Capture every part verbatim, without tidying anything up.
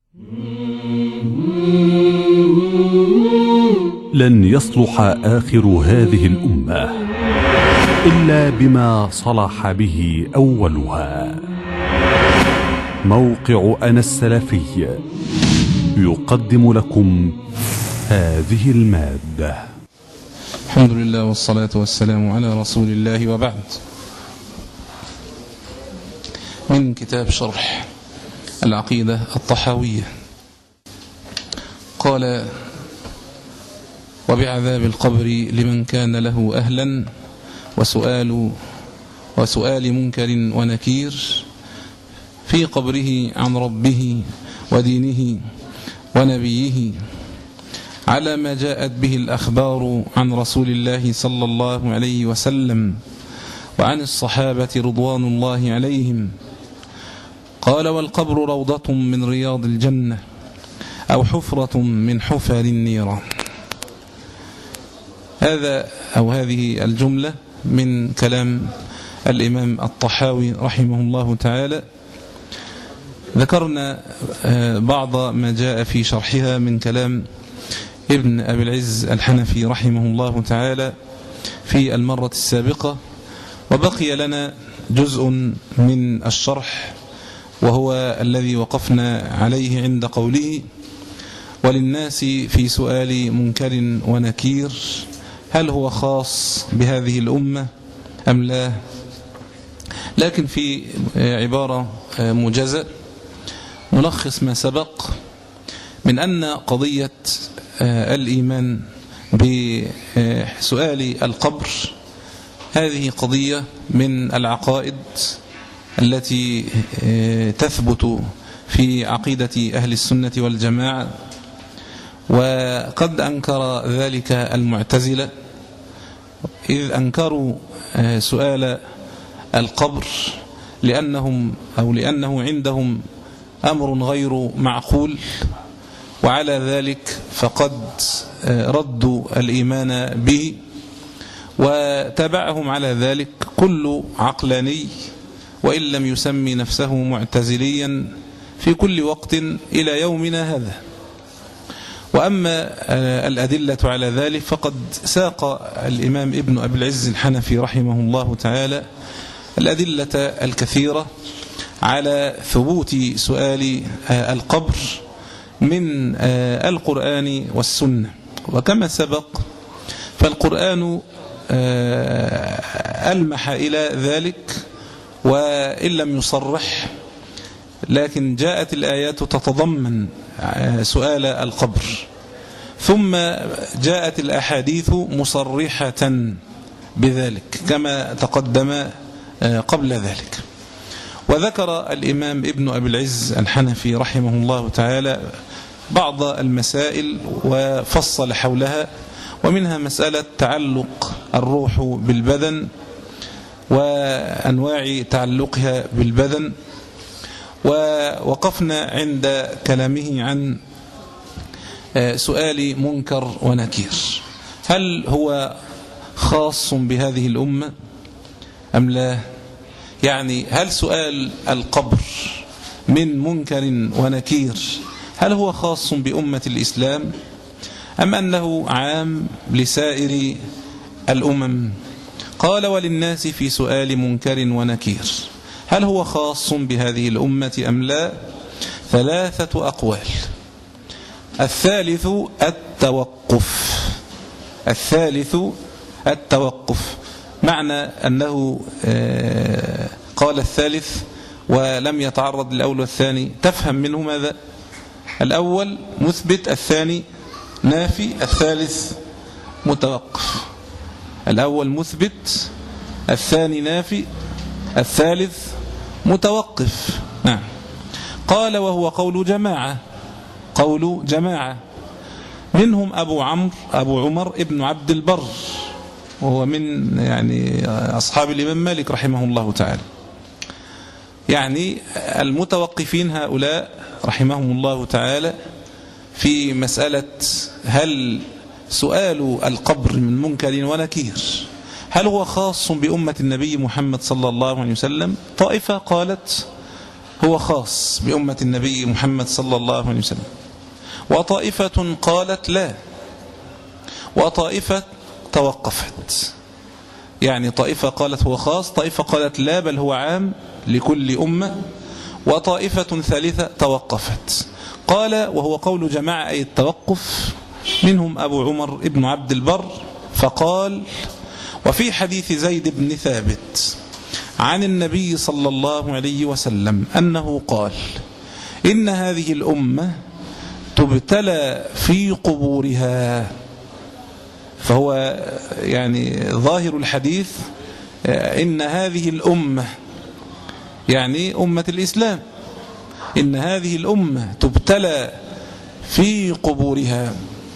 لن يصلح آخر هذه الأمة إلا بما صلح به أولها. موقع أنا السلفي يقدم لكم هذه المادة. الحمد لله والصلاة والسلام على رسول الله، وبعد. من كتاب شرح العقيدة الطحاوية. قال: وبعذاب القبر لمن كان له أهلا، وسؤال وسؤال منكر ونكير في قبره عن ربه ودينه ونبيه، على ما جاءت به الأخبار عن رسول الله صلى الله عليه وسلم وعن الصحابة رضوان الله عليهم. قال: والقبر روضة من رياض الجنة أو حفرة من حفر النيران. هذا أو هذه الجملة من كلام الإمام الطحاوي رحمه الله تعالى. ذكرنا بعض ما جاء في شرحها من كلام ابن أبي العز الحنفي رحمه الله تعالى في المرة السابقة، وبقي لنا جزء من الشرح، وهو الذي وقفنا عليه عند قوله: وللناس في سؤال منكر ونكير، هل هو خاص بهذه الأمة أم لا؟ لكن في عبارة موجزة نلخص ما سبق من أن قضية الإيمان بسؤال القبر هذه قضية من العقائد التي تثبت في عقيدة أهل السنة والجماعة، وقد أنكر ذلك المعتزلة، إذ أنكروا سؤال القبر لأنهم أو لأنه عندهم أمر غير معقول، وعلى ذلك فقد ردوا الإيمان به، وتبعهم على ذلك كل عقلاني وإن لم يسمي نفسه معتزليا في كل وقت إلى يومنا هذا. وأما الأدلة على ذلك فقد ساق الإمام ابن أبي العز الحنفي رحمه الله تعالى الأدلة الكثيرة على ثبوت سؤال القبر من القرآن والسنة. وكما سبق فالقرآن ألمح إلى ذلك وإن لم يصرح، لكن جاءت الآيات تتضمن سؤال القبر، ثم جاءت الأحاديث مصرحة بذلك كما تقدم قبل ذلك. وذكر الإمام ابن أبي العز الحنفي رحمه الله تعالى بعض المسائل وفصل حولها، ومنها مسألة تعلق الروح بالبدن وأنواع تعلقها بالبدن. ووقفنا عند كلامه عن سؤال منكر ونكير، هل هو خاص بهذه الأمة أم لا؟ يعني هل سؤال القبر من منكر ونكير هل هو خاص بأمة الإسلام أم أنه عام لسائر الأمم؟ قال: وللناس في سؤال منكر ونكير، هل هو خاص بهذه الأمة أم لا؟ ثلاثة أقوال. الثالث التوقف الثالث التوقف معنى أنه قال الثالث ولم يتعرض للأول والثاني، تفهم منه ماذا؟ الأول مثبت، الثاني نافي، الثالث متوقف. الأول مثبت، الثاني نافي، الثالث متوقف. نعم. قال: وهو قول جماعة قول جماعة منهم أبو عمرو أبو عمر ابن عبد البر، وهو من يعني أصحاب الإمام مالك رحمه الله تعالى. يعني المتوقفين هؤلاء رحمهم الله تعالى في مسألة هل سؤال القبر من منكر ونكير هل هو خاص بأمة النبي محمد صلى الله عليه وسلم؟ طائفة قالت هو خاص بأمة النبي محمد صلى الله عليه وسلم، وطائفة قالت لا، وطائفة توقفت. يعني طائفة قالت هو خاص، طائفة قالت لا بل هو عام لكل أمة، وطائفة ثالثة توقفت. قال وهو قول جماعة أي التوقف، منهم أبو عمر ابن عبد البر فقال وفي حديث زيد بن ثابت عن النبي صلى الله عليه وسلم أنه قال إن هذه الأمة تبتلى في قبورها. فهو يعني ظاهر الحديث إن هذه الأمة يعني أمة الإسلام، إن هذه الأمة تبتلى في قبورها.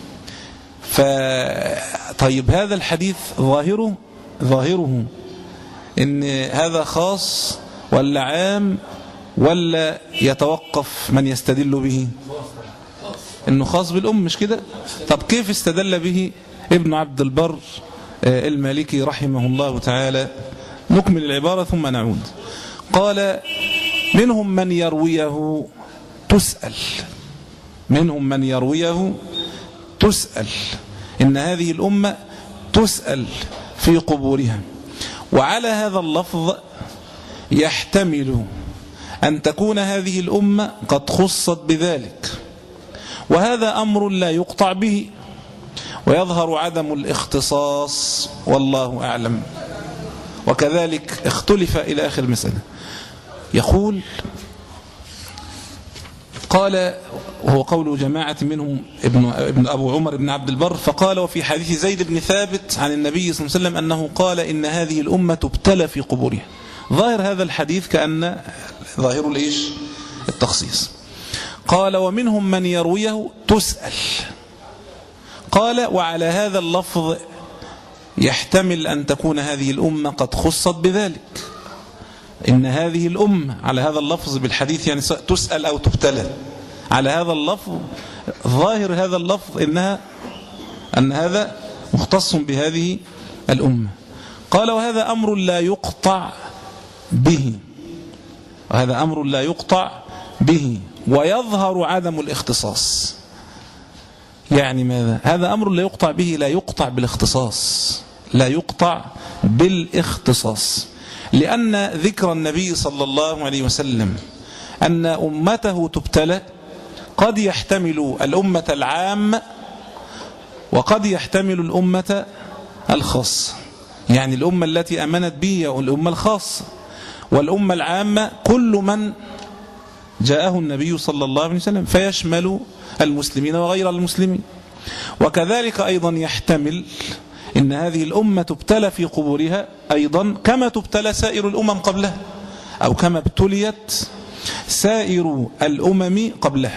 فطيب هذا الحديث ظاهره ظاهره إن هذا خاص ولا عام، ولا يتوقف من يستدل به؟ إنه خاص بالأم، مش كده؟ طب كيف استدل به ابن عبد البر المالكي رحمه الله تعالى؟ نكمل العبارة ثم نعود. قال منهم من يرويه تسأل، منهم من يرويه تسأل، إن هذه الأمة تسأل في قبورها. وعلى هذا اللفظ يحتمل أن تكون هذه الأمة قد خصت بذلك، وهذا أمر لا يقطع به، ويظهر عدم الاختصاص والله أعلم. وكذلك اختلف إلى آخر مسألة. يقول قال وهو قول جماعة منهم ابن, ابن أبو عمر بن عبد البر فقال وفي حديث زيد بن ثابت عن النبي صلى الله عليه وسلم أنه قال إن هذه الأمة تبتلى في قبورها. ظاهر هذا الحديث كأن ظاهر الإيش؟ التخصيص. قال ومنهم من يرويه تسأل. قال وعلى هذا اللفظ يحتمل أن تكون هذه الأمة قد خصت بذلك، إن هذه الأمة على هذا اللفظ بالحديث يعني تسأل أو تبتلى، على هذا اللفظ ظاهر هذا اللفظ إنها أن هذا مختص بهذه الأمة. قال وهذا أمر لا يقطع به، وهذا أمر لا يقطع به ويظهر عدم الاختصاص. يعني ماذا؟ هذا أمر لا يقطع به، لا يقطع بالاختصاص، لا يقطع بالاختصاص، لأن ذكر النبي صلى الله عليه وسلم أن أمته تبتلى قد يحتمل الأمة العامة وقد يحتمل الأمة الخاصة. يعني الأمة التي أمنت به والأمة الخاصة، والأمة العامة كل من جاءه النبي صلى الله عليه وسلم، فيشمل المسلمين وغير المسلمين. وكذلك أيضا يحتمل إن هذه الأمة تبتلى في قبورها أيضا كما تبتلى سائر الأمم قبلها، أو كما ابتليت سائر الأمم قبلها.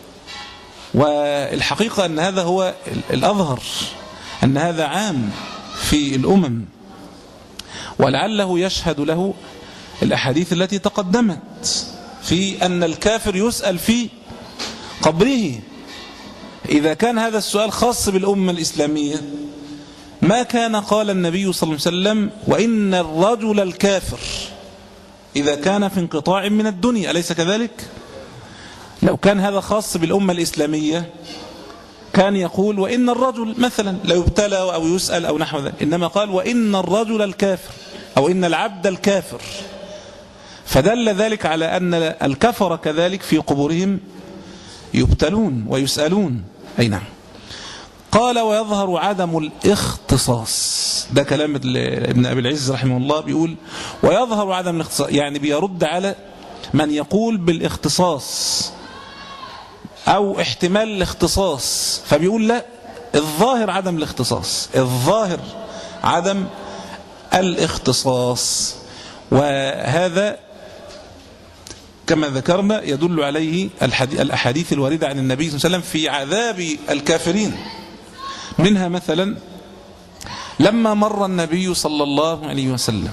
والحقيقة أن هذا هو الأظهر، أن هذا عام في الأمم، ولعله يشهد له الأحاديث التي تقدمت في أن الكافر يسأل في قبره. إذا كان هذا السؤال خاص بالأمة الإسلامية ما كان قال النبي صلى الله عليه وسلم وإن الرجل الكافر إذا كان في انقطاع من الدنيا، أليس كذلك؟ لو كان هذا خاص بالأمة الإسلامية كان يقول وإن الرجل مثلا لا يبتلى أو يسأل أو نحو ذلك، إنما قال وإن الرجل الكافر أو إن العبد الكافر، فدل ذلك على أن الكفر كذلك في قبورهم يبتلون ويسألون. أي نعم. قال ويظهر عدم الاختصاص، ده كلام ابن أبي العز رحمه الله، بيقول ويظهر عدم الاختصاص، يعني بيرد على من يقول بالاختصاص أو احتمال الاختصاص، فبيقول لا، الظاهر عدم الاختصاص، الظاهر عدم الاختصاص. وهذا كما ذكرنا يدل عليه الأحاديث الواردة عن النبي صلى الله عليه وسلم في عذاب الكافرين. منها مثلا لما مر النبي صلى الله عليه وسلم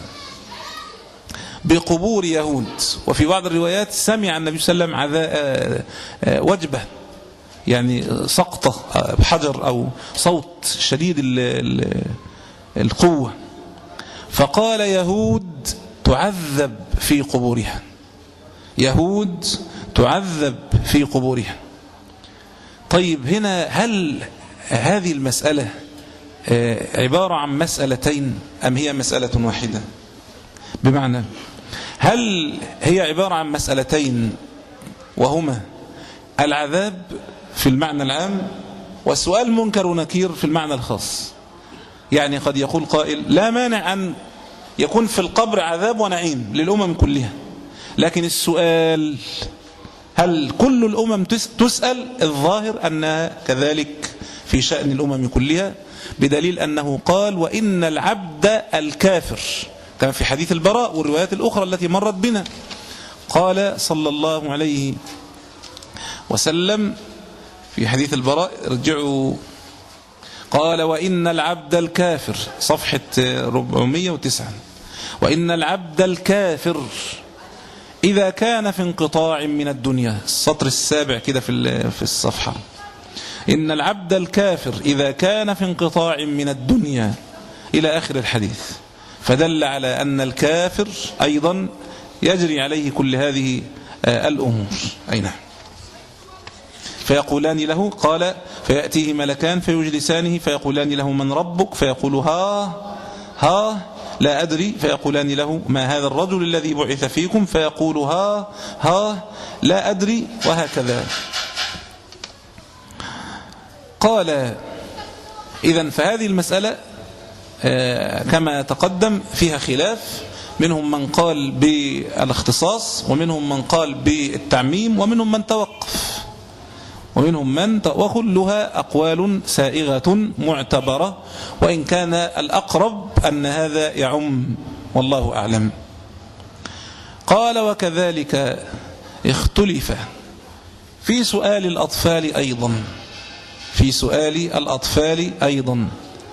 بقبور يهود، وفي بعض الروايات سمع النبي صلى الله عليه وسلم وجبة، يعني سقطة بحجر أو صوت شديد القوة، فقال يهود تعذب في قبورها، يهود تعذب في قبورها. طيب هنا هل هذه المسألة عبارة عن مسألتين أم هي مسألة واحدة؟ بمعنى هل هي عبارة عن مسألتين وهما العذاب في المعنى العام والسؤال منكر ونكير في المعنى الخاص؟ يعني قد يقول قائل لا مانع أن يكون في القبر عذاب ونعيم للأمم كلها، لكن السؤال هل كل الأمم تسأل؟ الظاهر أنها كذلك في شأن الأمم كلها، بدليل أنه قال وإن العبد الكافر كما في حديث البراء والروايات الأخرى التي مرت بنا. قال صلى الله عليه وسلم في حديث البراء ارجعوا، قال وإن العبد الكافر صفحة أربعمائة وتسعة، وإن العبد الكافر إذا كان في انقطاع من الدنيا، السطر السابع كده في في الصفحة، إن العبد الكافر إذا كان في انقطاع من الدنيا إلى آخر الحديث، فدل على أن الكافر أيضا يجري عليه كل هذه الأمور. أي نعم. فيقولان له، قال فيأتيه ملكان فيجلسانه فيقولان له من ربك؟ فيقول ها ها لا أدري. فيقولان له ما هذا الرجل الذي بعث فيكم؟ فيقول ها ها لا أدري، وهكذا. قال إذن فهذه المسألة كما تقدم فيها خلاف، منهم من قال بالاختصاص ومنهم من قال بالتعميم ومنهم من توقف ومنهم من وكلها أقوال سائغة معتبرة، وإن كان الأقرب أن هذا يعم والله أعلم. قال وكذلك اختلف في سؤال الأطفال أيضا في سؤال الأطفال أيضا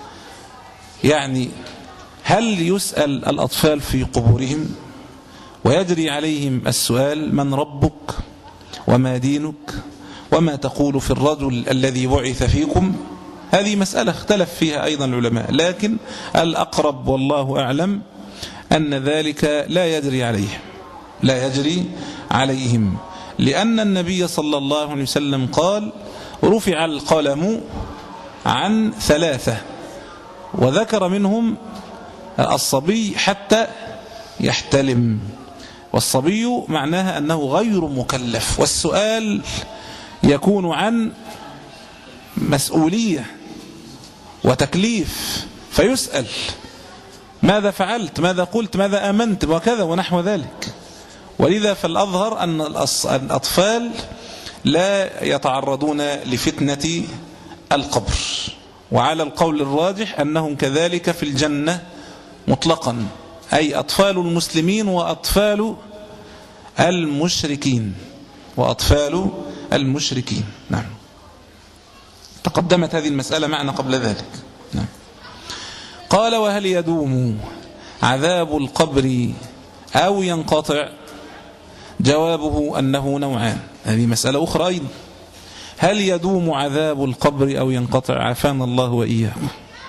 يعني هل يسأل الأطفال في قبورهم ويجري عليهم السؤال من ربك وما دينك وما تقول في الرجل الذي بعث فيكم؟ هذه مسألة اختلف فيها أيضا العلماء، لكن الأقرب والله أعلم أن ذلك لا يجري عليهم لا يجري عليهم لأن النبي صلى الله عليه وسلم قال رفع القلم عن ثلاثة، وذكر منهم الصبي حتى يحتلم، والصبي معناها أنه غير مكلف، والسؤال يكون عن مسؤولية وتكليف، فيسأل ماذا فعلت، ماذا قلت، ماذا آمنت وكذا ونحو ذلك. ولذا فالأظهر أن الأطفال لا يتعرضون لفتنة القبر، وعلى القول الراجح أنهم كذلك في الجنة مطلقا، أي أطفال المسلمين وأطفال المشركين وأطفال المشركين. نعم، تقدمت هذه المسألة معنا قبل ذلك. نعم. قال وهل يدوم عذاب القبر أو ينقطع؟ جوابه أنه نوعان. هذه مسألة أخرى أيضا، هل يدوم عذاب القبر أو ينقطع؟ عافانا الله وإياكم.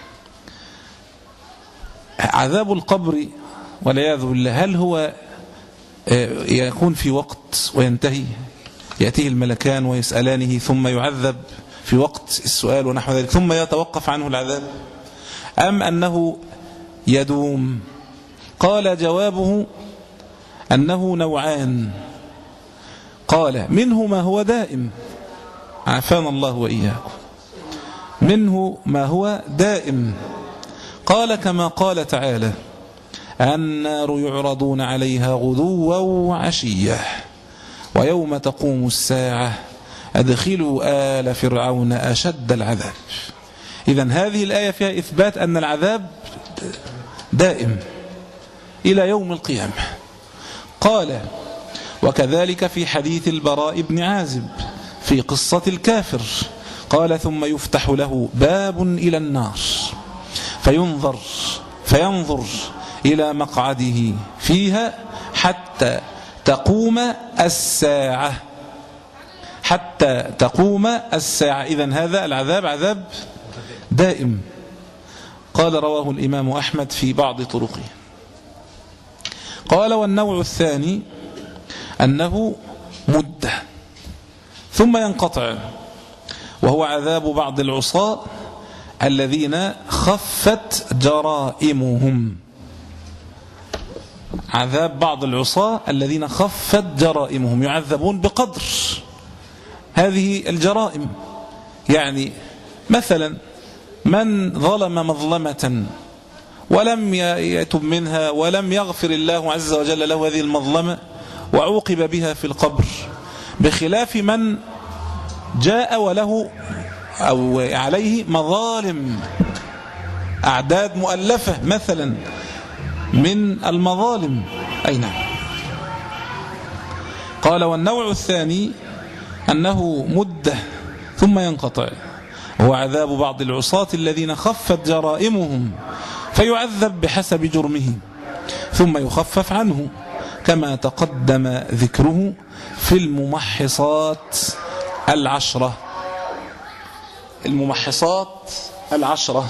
عذاب القبر والعياذ بالله هل هو يكون في وقت وينتهي، يأتيه الملكان ويسألانه ثم يعذب في وقت السؤال ونحو ذلك ثم يتوقف عنه العذاب، أم أنه يدوم؟ قال جوابه أنه نوعان. قال منه ما هو دائم، عافانا الله وإياكم، منه ما هو دائم. قال كما قال تعالى النار يعرضون عليها غدوا وعشية ويوم تقوم الساعة أدخلوا آل فرعون أشد العذاب. إذن هذه الآية فيها إثبات أن العذاب دائم إلى يوم القيامة. قال وكذلك في حديث البراء بن عازب في قصة الكافر، قال ثم يفتح له باب إلى النار فينظر فينظر إلى مقعده فيها حتى تقوم الساعة حتى تقوم الساعة. إذن هذا العذاب عذاب دائم. قال رواه الإمام أحمد في بعض طرقه. قال والنوع الثاني أنه مدة ثم ينقطع، وهو عذاب بعض العصاة الذين خفت جرائمهم. عذاب بعض العصاة الذين خفت جرائمهم، يعذبون بقدر هذه الجرائم. يعني مثلا من ظلم مظلمة ولم يتب منها ولم يغفر الله عز وجل له هذه المظلمة وعوقب بها في القبر، بخلاف من جاء وله أو عليه مظالم، أعداد مؤلفة مثلا من المظالم. أي نعم. قال: والنوع الثاني أنه مدة ثم ينقطع، هو عذاب بعض العصاة الذين خفت جرائمهم فيعذب بحسب جرمه ثم يخفف عنه، كما تقدم ذكره في الممحصات العشرة. الممحصات العشرة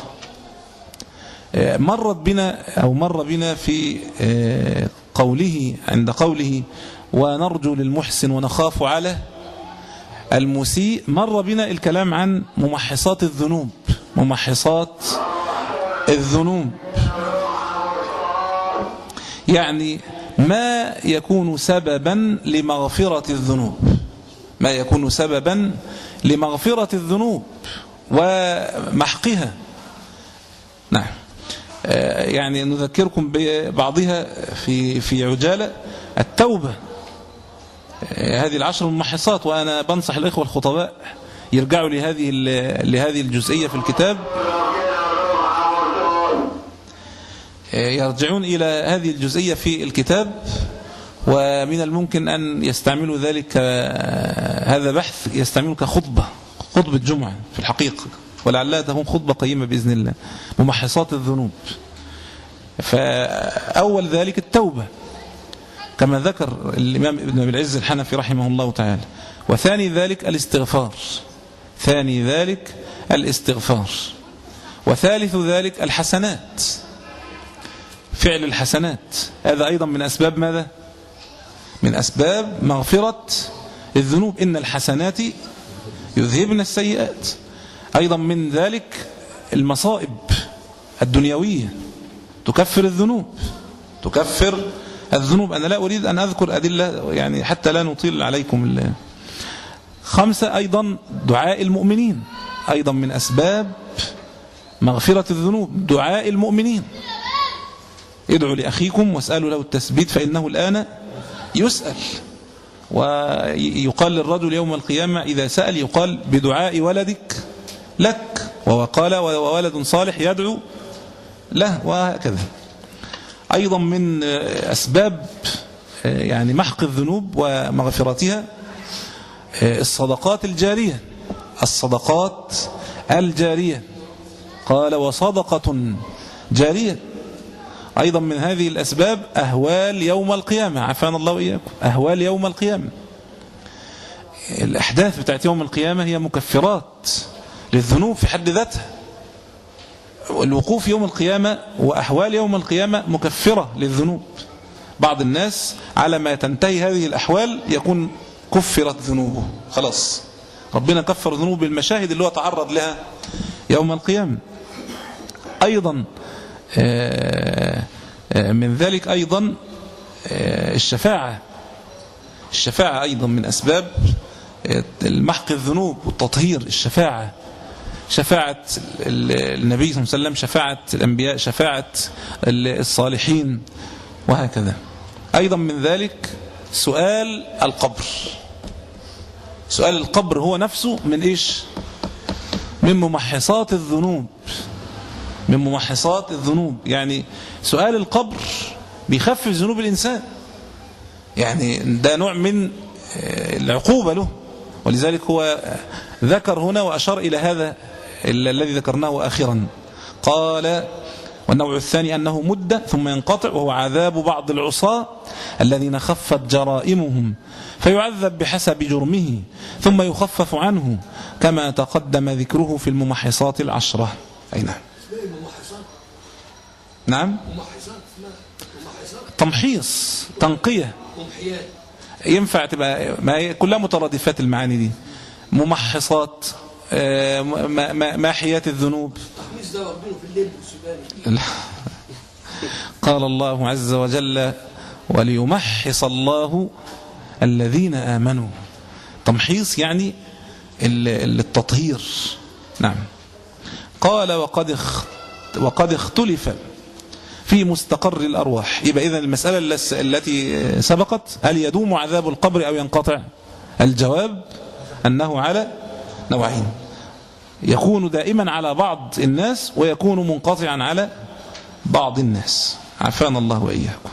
مرت بنا أو مر بنا في قوله عند قوله: ونرجو للمحسن ونخاف على المسيء. مر بنا الكلام عن ممحصات الذنوب. ممحصات الذنوب يعني ما يكون سببا لمغفرة الذنوب، ما يكون سببا لمغفرة الذنوب ومحقها. نعم. يعني نذكركم ببعضها في في عجالة. التوبة، هذه العشر الممحصات، وأنا بنصح الإخوة الخطباء يرجعوا لهذه لهذه الجزئية في الكتاب، يرجعون إلى هذه الجزئية في الكتاب، ومن الممكن أن يستعملوا ذلك، هذا بحث يستعملوا كخطبة، خطبة جمعة في الحقيقة، ولعلها تكون خطبة قيمة بإذن الله. ممحصات الذنوب، فأول ذلك التوبة كما ذكر الإمام ابن أبي العز الحنفي رحمه الله تعالى، وثاني ذلك الاستغفار، ثاني ذلك الاستغفار، وثالث ذلك الحسنات، فعل الحسنات. هذا أيضا من أسباب ماذا؟ من أسباب مغفرة الذنوب. إن الحسنات يذهبن السيئات. أيضا من ذلك المصائب الدنيوية تكفر الذنوب، تكفر الذنوب. أنا لا أريد أن أذكر أدلة يعني حتى لا نطيل عليكم الله. خمسة، أيضا دعاء المؤمنين، أيضا من أسباب مغفرة الذنوب دعاء المؤمنين. ادعوا لأخيكم واسألوا له التثبيت فإنه الآن يسأل. ويقال للرجل يوم القيامة إذا سأل يقال بدعاء ولدك لك، وقال وولد صالح يدعو له، وهكذا. أيضا من أسباب يعني محق الذنوب ومغفرتها الصدقات الجارية، الصدقات الجارية. قال: وصدقة جارية. أيضا من هذه الأسباب أهوال يوم القيامة، عافانا الله وإياكم. أهوال يوم القيامة، الأحداث بتاعت يوم القيامة هي مكفرات للذنوب في حد ذاتها. الوقوف يوم القيامة وأحوال يوم القيامة مكفرة للذنوب. بعض الناس على ما تنتهي هذه الأحوال يكون كفرت ذنوبه، خلاص ربنا كفر ذنوب بالمشاهد اللي هو تعرض لها يوم القيامة. أيضا من ذلك أيضا الشفاعة. الشفاعة أيضا من أسباب المحق الذنوب والتطهير. الشفاعة، شفاعة النبي صلى الله عليه وسلم، شفاعة الأنبياء، شفاعة الصالحين، وهكذا. أيضا من ذلك سؤال القبر. سؤال القبر هو نفسه من إيش؟ من ممحصات الذنوب، من ممحصات الذنوب. يعني سؤال القبر بيخفف ذنوب الإنسان، يعني ده نوع من العقوبة له. ولذلك هو ذكر هنا وأشار إلى هذا الذي ذكرناه آخرا. قال: والنوع الثاني أنه مدة ثم ينقطع، وهو عذاب بعض العصاة الذين خفت جرائمهم فيعذب بحسب جرمه ثم يخفف عنه، كما تقدم ذكره في الممحصات العشرة. أي نعم. نعم. تمحيص، تنقية. ينفع تبقى، ما هي كلها مترادفات المعاني دي، ممحصات، ماحيات الذنوب. قال الله عز وجل وليمحص الله الذين آمنوا. تمحيص يعني التطهير. نعم. قال وقد وقد اختلف في مستقر الأرواح. يبقى إذن المسألة التي سبقت، هل يدوم عذاب القبر أو ينقطع؟ الجواب أنه على نوعين، يكون دائما على بعض الناس ويكون منقطعا على بعض الناس، عافانا الله وإياكم.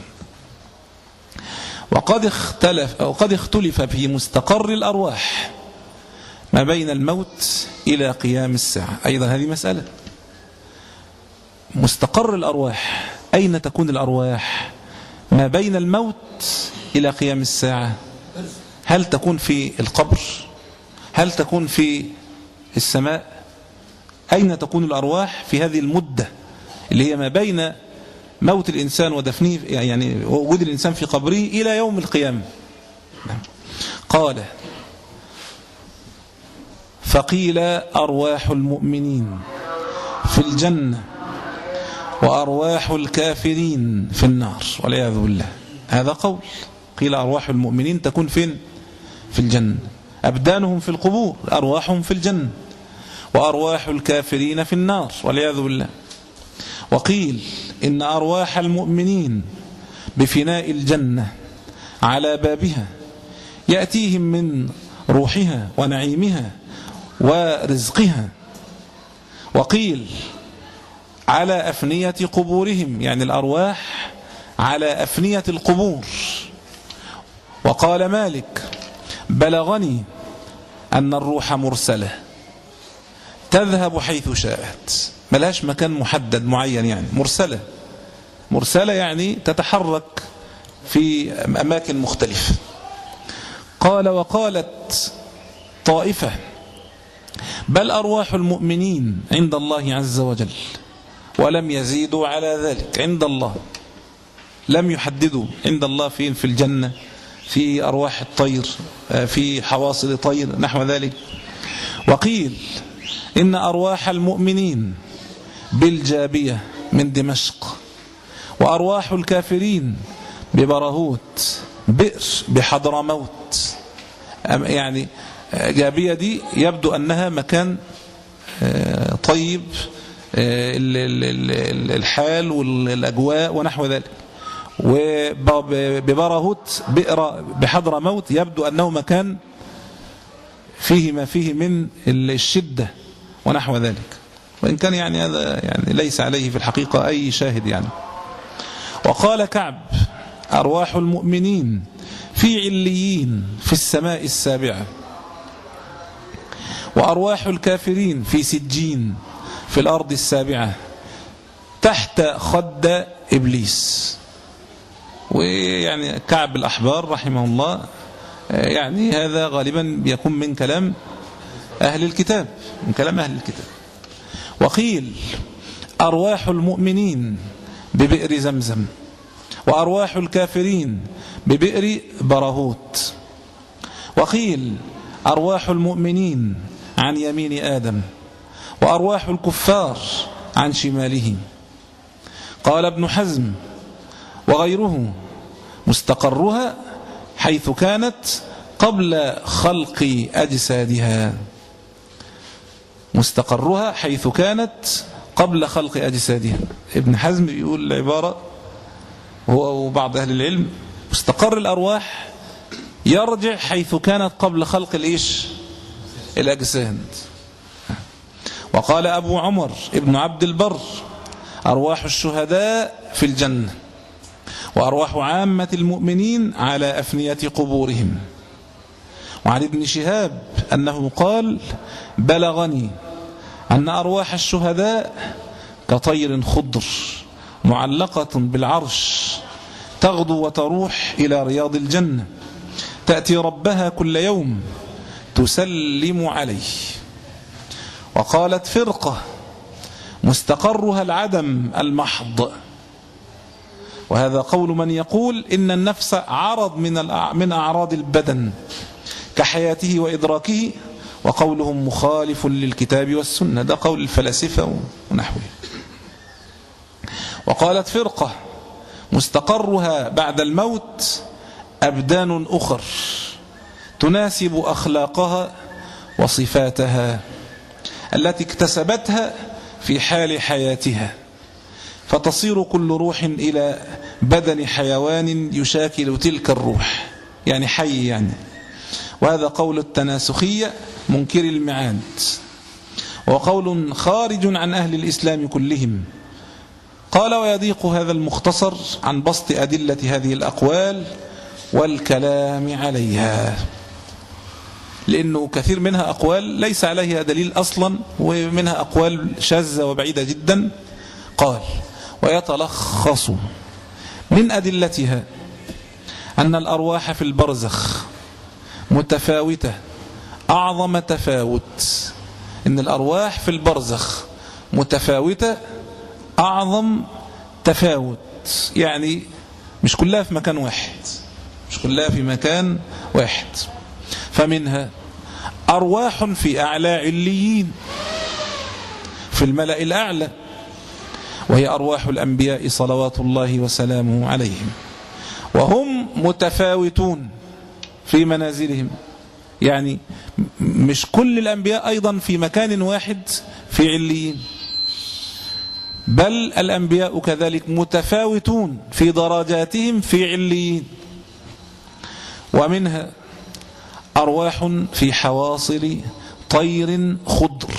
وقد اختلف أو قد اختلف في مستقر الأرواح ما بين الموت إلى قيام الساعة. أيضا هذه مسألة، مستقر الأرواح، أين تكون الأرواح ما بين الموت إلى قيام الساعة؟ هل تكون في القبر؟ هل تكون في السماء؟ أين تكون الأرواح في هذه المدة اللي هي ما بين موت الإنسان ودفنه، يعني وجود الإنسان في قبره إلى يوم القيامة؟ قال فقيل أرواح المؤمنين في الجنة وأرواح الكافرين في النار والعياذ بالله. هذا قول. قيل أرواح المؤمنين تكون فين؟ في الجنة، أبدانهم في القبور، أرواحهم في الجنة، وأرواح الكافرين في النار والعياذ بالله. وقيل إن أرواح المؤمنين بفناء الجنة على بابها يأتيهم من روحها ونعيمها ورزقها. وقيل على أفنية قبورهم، يعني الأرواح على أفنية القبور. وقال مالك بلغني أن الروح مرسلة تذهب حيث شاءت، ملهاش مكان محدد معين، يعني مرسلة. مرسلة يعني تتحرك في أماكن مختلفة. قال وقالت طائفة بل أرواح المؤمنين عند الله عز وجل، ولم يزيدوا على ذلك عند الله، لم يحددوا عند الله فين، في الجنة، في أرواح الطير، في حواصل طير، نحو ذلك. وقيل إن أرواح المؤمنين بالجابية من دمشق، وأرواح الكافرين ببرهوت بئر بحضرموت. يعني جابية دي يبدو أنها مكان طيب الحال والأجواء ونحو ذلك. وببرهوت بئر بحضرموت يبدو أنه مكان فيه ما فيه من الشدة ونحو ذلك، وإن كان يعني هذا يعني ليس عليه في الحقيقة أي شاهد يعني. وقال كعب أرواح المؤمنين في عليين في السماء السابعة، وأرواح الكافرين في سجين في الأرض السابعة تحت خد إبليس. ويعني كعب الأحبار رحمه الله يعني هذا غالبا يكون من كلام أهل الكتاب، من كلام أهل الكتاب. وقيل أرواح المؤمنين ببئر زمزم، وأرواح الكافرين ببئر برهوت. وقيل أرواح المؤمنين عن يمين آدم، وأرواح الكفار عن شماله. قال ابن حزم وغيره مستقرها حيث كانت قبل خلق أجسادها، مستقرها حيث كانت قبل خلق أجسادها. ابن حزم يقول العبارة هو وبعض أهل العلم مستقر الأرواح يرجع حيث كانت قبل خلق الإيش الأجساد. وقال أبو عمر ابن عبد البر أرواح الشهداء في الجنة، وأرواح عامة المؤمنين على أفنية قبورهم. وعن ابن شهاب أنه قال بلغني أن أرواح الشهداء كطير خضر معلقة بالعرش تغدو وتروح إلى رياض الجنة، تأتي ربها كل يوم تسلم عليه. وقالت فرقة مستقرها العدم المحض، وهذا قول من يقول إن النفس عرض من من أعراض البدن كحياته وإدراكه، وقولهم مخالف للكتاب والسنة. ده قول الفلاسفة ونحوه. وقالت فرقة مستقرها بعد الموت أبدان أخر تناسب أخلاقها وصفاتها التي اكتسبتها في حال حياتها، فتصير كل روح إلى بدن حيوان يشاكل تلك الروح، يعني حي يعني. وهذا قول التناسخية منكر المعاد، وقول خارج عن أهل الإسلام كلهم. قال: ويضيق هذا المختصر عن بسط أدلة هذه الأقوال والكلام عليها، لأنه كثير منها أقوال ليس عليها دليل أصلا، ومنها أقوال شاذة وبعيدة جدا. قال: ويتلخص من أدلتها أن الأرواح في البرزخ متفاوتة أعظم تفاوت. إن الأرواح في البرزخ متفاوتة أعظم تفاوت، يعني مش كلها في مكان واحد، مش كلها في مكان واحد. فمنها أرواح في أعلى عليين في الملأ الأعلى، وهي أرواح الأنبياء صلوات الله وسلامه عليهم، وهم متفاوتون في منازلهم. يعني مش كل الأنبياء أيضا في مكان واحد في عليين، بل الأنبياء كذلك متفاوتون في درجاتهم في عليين. ومنها أرواح في حواصل طير خضر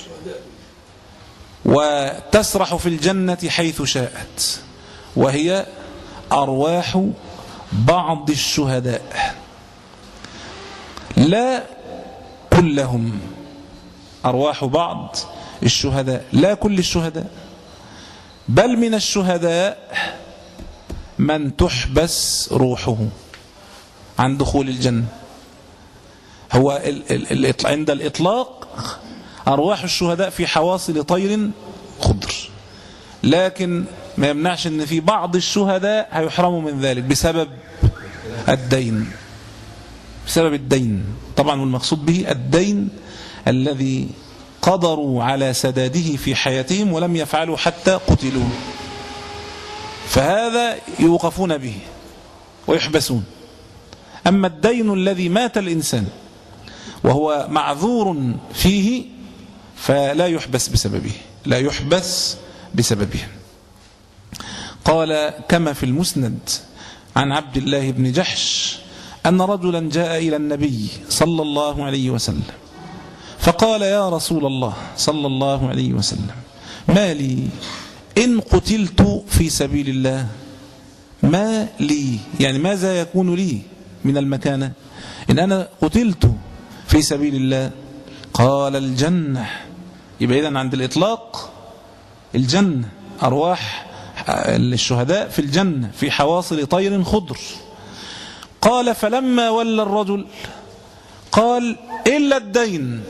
وتسرح في الجنة حيث شاءت، وهي أرواح بعض الشهداء، لا كلهم. أرواح بعض الشهداء لا كل الشهداء، بل من الشهداء من تحبس روحه عن دخول الجنة. هو عند الإطلاق أرواح الشهداء في حواصل طير خضر، لكن ما يمنعش أن في بعض الشهداء هيحرموا من ذلك بسبب الدين، بسبب الدين طبعا، والمقصود به الدين الذي قدروا على سداده في حياتهم ولم يفعلوا حتى قتلوا، فهذا يوقفون به ويحبسون. أما الدين الذي مات الإنسان وهو معذور فيه فلا يحبس بسببه، لا يحبس بسببه. قال: كما في المسند عن عبد الله بن جحش أن رجلا جاء إلى النبي صلى الله عليه وسلم فقال: يا رسول الله صلى الله عليه وسلم، ما لي إن قتلت في سبيل الله؟ ما لي يعني ماذا يكون لي من المكانة إن أنا قتلت في سبيل الله؟ قال: الجنة. يبقى إذن عند الإطلاق الجنة، أرواح الشهداء في الجنة في حواصل طير خضر. قال: فلما ولى الرجل قال: إلا الدين،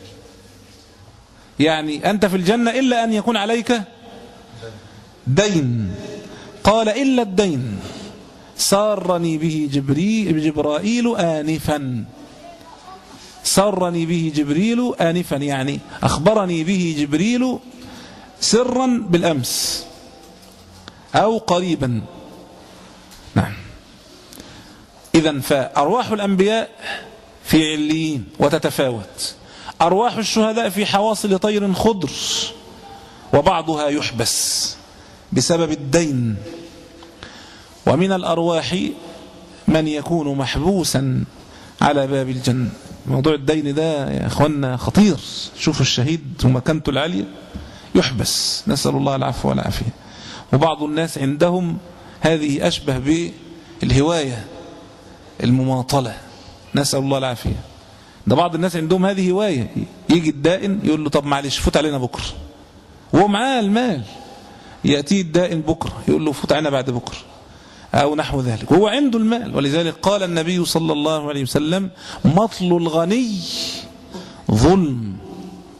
يعني أنت في الجنة إلا أن يكون عليك دين. قال: إلا الدين سارني به جبريل جبرائيل آنفا، سارني به جبريل آنفا، يعني أخبرني به جبريل سرا بالأمس أو قريبا. نعم. إذن فأرواح الأنبياء في عليين وتتفاوت، أرواح الشهداء في حواصل طير خضر، وبعضها يحبس بسبب الدين. ومن الأرواح من يكون محبوسا على باب الجنة. موضوع الدين ده يا أخوانا خطير. شوفوا الشهيد ومكانته العالية يحبس، نسأل الله العفو والعافية. وبعض الناس عندهم هذه أشبه بالهواية المماطلة، نسأل الله العافية. ده بعض الناس عندهم هذه هواية، يجي الدائن يقول له طب معلش فوت علينا بكرة، وهو معاه المال، يأتيه الدائن بكرة يقول له فوت علينا بعد بكرة أو نحو ذلك، وهو عنده المال. ولذلك قال النبي صلى الله عليه وسلم: مطل الغني ظلم،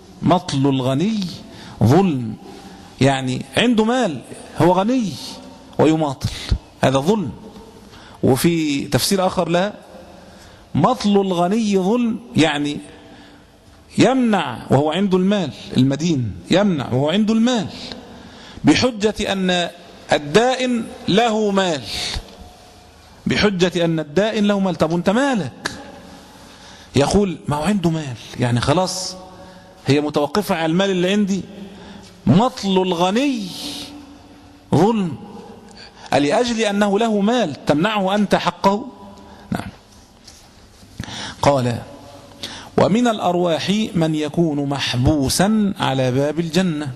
مطل الغني ظلم. يعني عنده مال، هو غني ويماطل، هذا ظلم. وفي تفسير آخر لها: مطل الغني ظلم، يعني يمنع وهو عنده المال، المدين يمنع وهو عنده المال بحجة أن الدائن له مال، بحجة أن الدائن له مال. طب وانت مالك؟ يقول ما هو عنده مال، يعني خلاص هي متوقفة على المال اللي عندي. مطل الغني ظلم، لأجل أنه له مال تمنعه أنت حقه. نعم. قال: ومن الأرواح من يكون محبوسا على باب الجنة.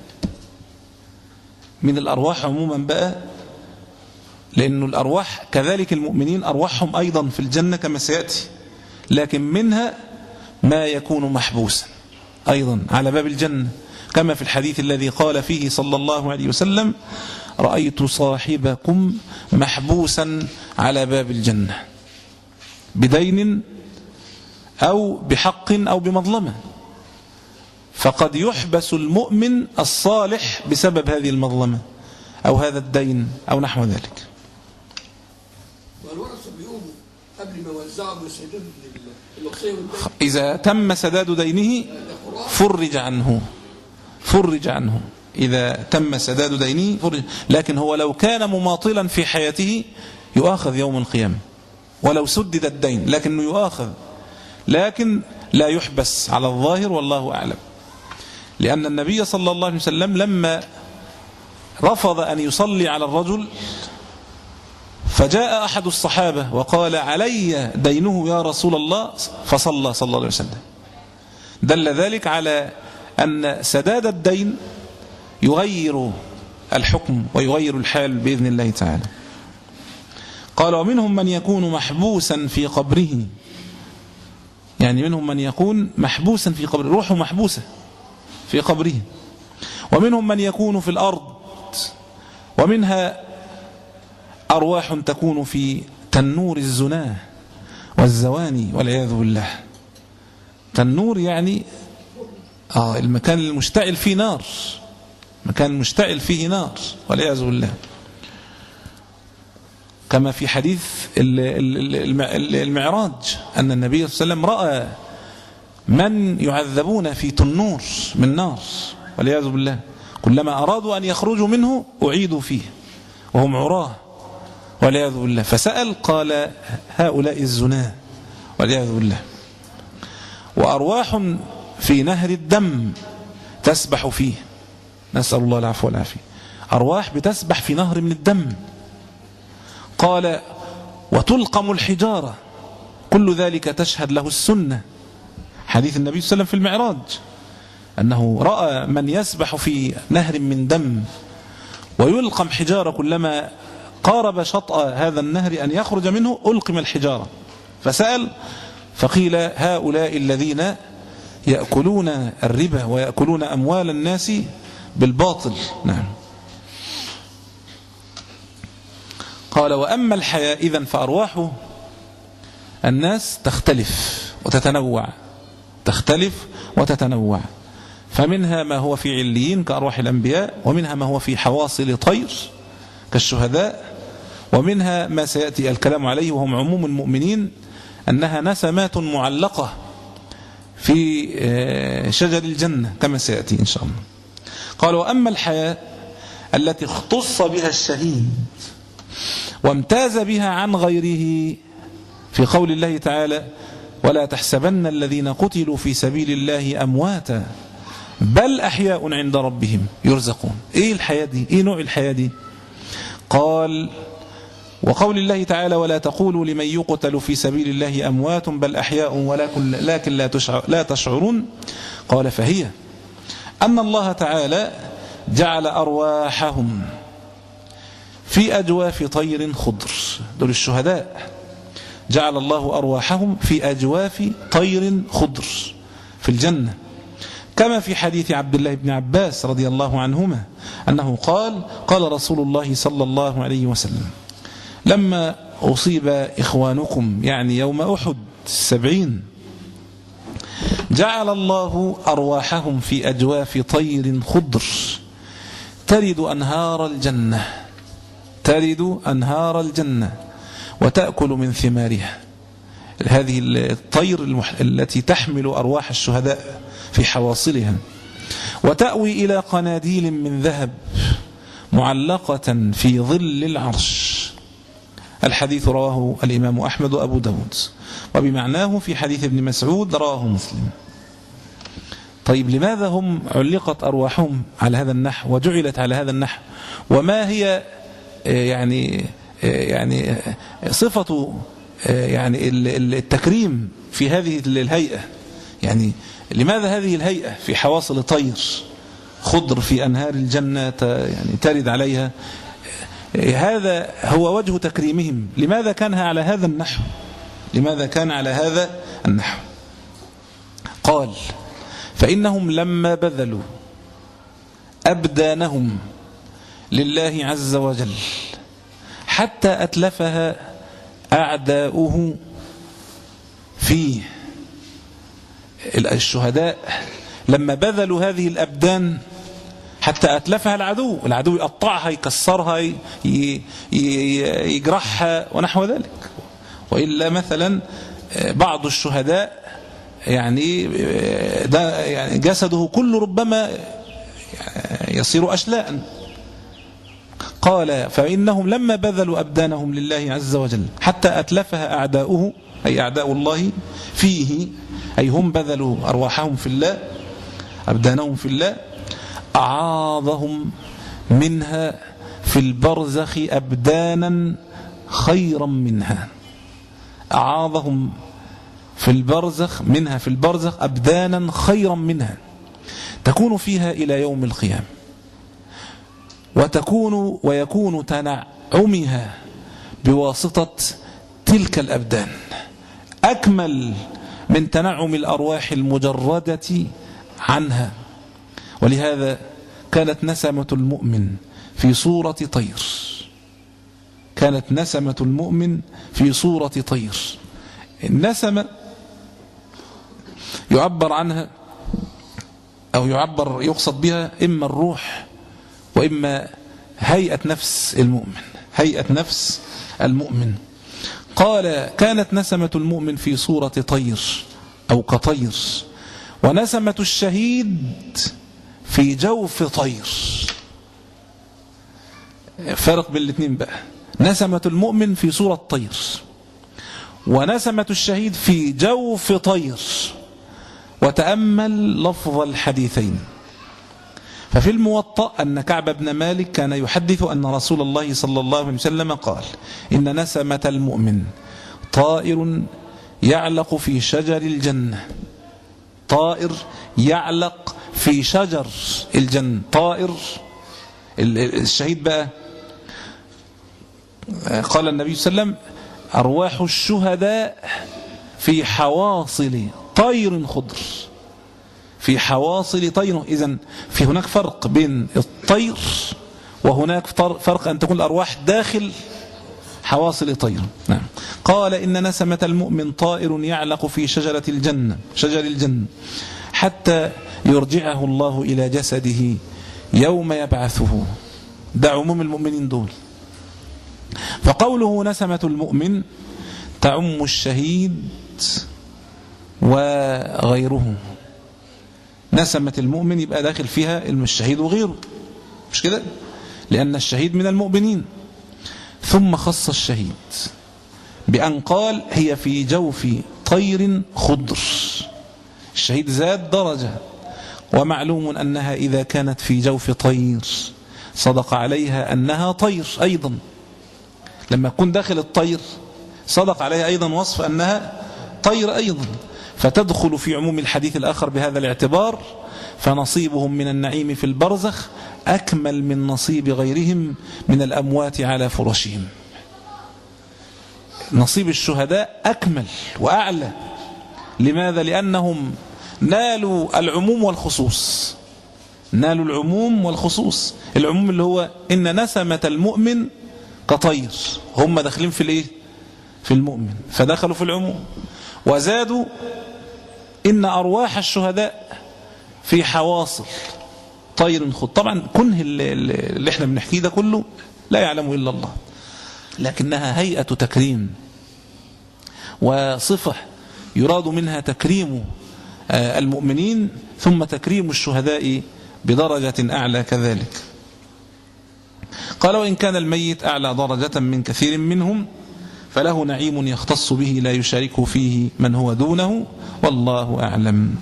من الأرواح عموما بقى، لأن الأرواح كذلك المؤمنين أرواحهم أيضا في الجنة كما سيأتي، لكن منها ما يكون محبوسا أيضا على باب الجنة، كما في الحديث الذي قال فيه صلى الله عليه وسلم: رأيت صاحبكم محبوسا على باب الجنة بدين أو بحق أو بمظلمة، فقد يحبس المؤمن الصالح بسبب هذه المظلمة أو هذا الدين أو نحو ذلك. والورثة بيقوموا قبل ما يوزعوا بيسددوا الوصية، إذا تم سداد دينه فرج عنه، فرج عنه إذا تم سداد دينه فرج. لكن هو لو كان مماطلا في حياته يؤاخذ يوم القيامة ولو سدد الدين، لكنه يؤاخذ، لكن لا يحبس على الظاهر والله أعلم. لأن النبي صلى الله عليه وسلم لما رفض أن يصلي على الرجل فجاء أحد الصحابة وقال: علي دينه يا رسول الله، فصلى صلى الله عليه وسلم. دل ذلك على أن سداد الدين يغير الحكم ويغير الحال بإذن الله تعالى. قال: ومنهم من يكون محبوسا في قبره، يعني منهم من يكون محبوسا في قبره، روحه محبوسة في قبره. ومنهم من يكون في الأرض، ومنها أرواح تكون في تنور الزنا والزواني والعياذ بالله. تنور يعني آه المكان المشتعل فيه نار، مكان المشتعل فيه نار والعياذ بالله، كما في حديث المعراج أن النبي صلى الله عليه وسلم رأى من يعذبون في تنور من نار والعياذ بالله، كلما أرادوا أن يخرجوا منه أعيدوا فيه وهم عراه والعياذ بالله. فسأل قال: هؤلاء الزنا والعياذ بالله. وأرواح في نهر الدم تسبح فيه، نسأل الله العفو والعافية. أرواح بتسبح في نهر من الدم. قال: وتلقم الحجارة، كل ذلك تشهد له السنة. حديث النبي صلى الله عليه وسلم في المعراج أنه رأى من يسبح في نهر من دم ويلقم حجارة، كلما قارب شطأ هذا النهر أن يخرج منه ألقم الحجارة. فسأل فقيل: هؤلاء الذين يأكلون الربا ويأكلون أموال الناس بالباطل. نعم. قال: وأما الحياة إذن فأرواح الناس تختلف وتتنوع، تختلف وتتنوع، فمنها ما هو في عليين كأرواح الأنبياء، ومنها ما هو في حواصل طير كالشهداء، ومنها ما سيأتي الكلام عليه وهم عموم المؤمنين، أنها نسمات معلقة في شجر الجنة كما سيأتي إن شاء الله. قال: وأما الحياة التي اختص بها الشهيد وامتاز بها عن غيره في قول الله تعالى: ولا تحسبن الذين قتلوا في سبيل الله أمواتا بل أحياء عند ربهم يرزقون. إيه الحياة دي؟ إيه نوع الحياة دي؟ قال: وقول الله تعالى: ولا تقولوا لمن يقتل في سبيل الله أموات بل أحياء ولكن لكن لا لا تشعرون. قال: فهي أن الله تعالى جعل أرواحهم في أجواف طير خضر، دول الشهداء، جعل الله أرواحهم في أجواف طير خضر في الجنة، كما في حديث عبد الله بن عباس رضي الله عنهما أنه قال: قال رسول الله صلى الله عليه وسلم: لما أصيب إخوانكم، يعني يوم أحد السبعين، جعل الله أرواحهم في أجواف طير خضر ترد أنهار الجنة، ترد أنهار الجنة وتأكل من ثمارها. هذه الطير المح... التي تحمل أرواح الشهداء في حواصلها، وتأوي إلى قناديل من ذهب معلقة في ظل العرش. الحديث رواه الإمام أحمد وأبو داود، وبمعناه في حديث ابن مسعود رواه مسلم. طيب لماذا هم علقت أرواحهم على هذا النحو وجعلت على هذا النحو؟ وما هي يعني يعني صفة يعني التكريم في هذه الهيئة؟ يعني لماذا هذه الهيئة في حواصل طير خضر في أنهار الجنة يعني ترد عليها؟ هذا هو وجه تكريمهم. لماذا كانها على هذا النحو؟ لماذا كان على هذا النحو؟ قال: فإنهم لما بذلوا أبدانهم لله عز وجل حتى أتلفها أعداؤه فيه. الشهداء لما بذلوا هذه الأبدان حتى أتلفها العدو، العدو يقطعها يكسرها يجرحها ونحو ذلك. وإلا مثلا بعض الشهداء يعني ده يعني جسده كله ربما يصير أشلاء. قال: فإنهم لما بذلوا أبدانهم لله عز وجل حتى أتلفها أعداؤه، أي أعداء الله فيه، أي هم بذلوا أرواحهم في الله أبدانهم في الله، أعاضهم منها في البرزخ أبدانا خيرا منها. أعاضهم في البرزخ منها في البرزخ أبدانا خيرا منها تكون فيها إلى يوم القيامة، وتكون ويكون تنعمها بواسطة تلك الأبدان أكمل من تنعم الأرواح المجردة عنها. ولهذا كانت نسمة المؤمن في صورة طير كانت نسمة المؤمن في صورة طير. النسمة يعبر عنها أو يعبر يقصد بها إما الروح وإما هيئة نفس المؤمن هيئة نفس المؤمن. قال: كانت نسمة المؤمن في صورة طير أو كطير، ونسمة الشهيد في جوف طير. فرق بين الاثنين بقى، نسمة المؤمن في صورة طير ونسمة الشهيد في جوف طير. وتأمل لفظ الحديثين. ففي الموطأ أن كعب بن مالك كان يحدث أن رسول الله صلى الله عليه وسلم قال: إن نسمة المؤمن طائر يعلق في شجر الجنة. طائر يعلق في شجر الجنة. طائر الشهيد بقى قال النبي صلى الله عليه وسلم: أرواح الشهداء في حواصل طير خضر. في حواصل طير. إذن في هناك فرق بين الطير وهناك فرق أن تكون الأرواح داخل حواصل طير. نعم. قال: إن نسمة المؤمن طائر يعلق في شجرة الجنة شجر الجنة حتى يرجعه الله إلى جسده يوم يبعثه. ده عموم المؤمنين دول. فقوله نسمة المؤمن تعم الشهيد وغيره. نسمة المؤمن يبقى داخل فيها الشهيد وغيره، مش كده؟ لأن الشهيد من المؤمنين. ثم خص الشهيد بأن قال: هي في جوف طير خضر. الشهيد زاد درجة، ومعلوم أنها إذا كانت في جوف طير صدق عليها أنها طير أيضا. لما يكون داخل الطير صدق عليها أيضا وصف أنها طير أيضا، فتدخل في عموم الحديث الآخر بهذا الاعتبار. فنصيبهم من النعيم في البرزخ أكمل من نصيب غيرهم من الأموات على فرشهم. نصيب الشهداء أكمل وأعلى. لماذا؟ لأنهم نالوا العموم والخصوص. نالوا العموم والخصوص. العموم اللي هو إن نسمة المؤمن كطير، هم داخلين في الايه؟ في المؤمن، فدخلوا في العموم. وزادوا إن أرواح الشهداء في حواصل طير خض. طبعا كنه اللي احنا بنحكيه ده كله لا يعلم إلا الله، لكنها هيئة تكريم وصفة يراد منها تكريم المؤمنين ثم تكريم الشهداء بدرجة أعلى كذلك. قال: وإن كان الميت أعلى درجة من كثير منهم فله نعيم يختص به لا يشاركه فيه من هو دونه والله أعلم.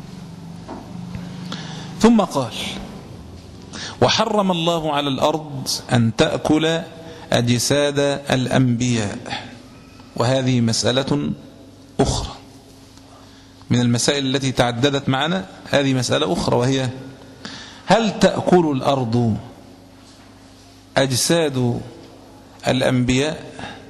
ثم قال: وحرم الله على الأرض أن تأكل أجساد الأنبياء. وهذه مسألة أخرى من المسائل التي تعددت معنا، هذه مسألة أخرى، وهي: هل تأكل الأرض أجساد الأنبياء؟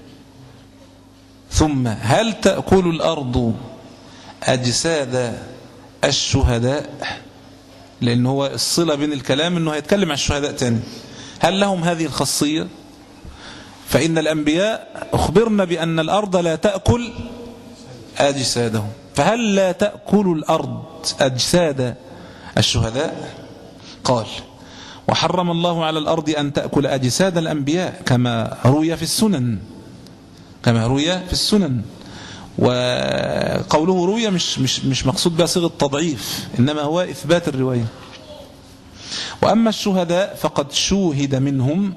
ثم هل تأكل الأرض أجساد الشهداء؟ لأن هو الصلة بين الكلام أنه هيتكلم عن الشهداء تاني. هل لهم هذه الخاصية؟ فإن الأنبياء أخبرنا بأن الأرض لا تأكل أجسادهم، فهل لا تأكل الأرض أجساد الشهداء؟ قال: وحرم الله على الأرض أن تأكل أجساد الأنبياء كما روي في السنن، كما روي في السنن. وقوله روي مش مش مش مقصود بها صيغة تضعيف، إنما هو إثبات الرواية. وأما الشهداء فقد شوهد منهم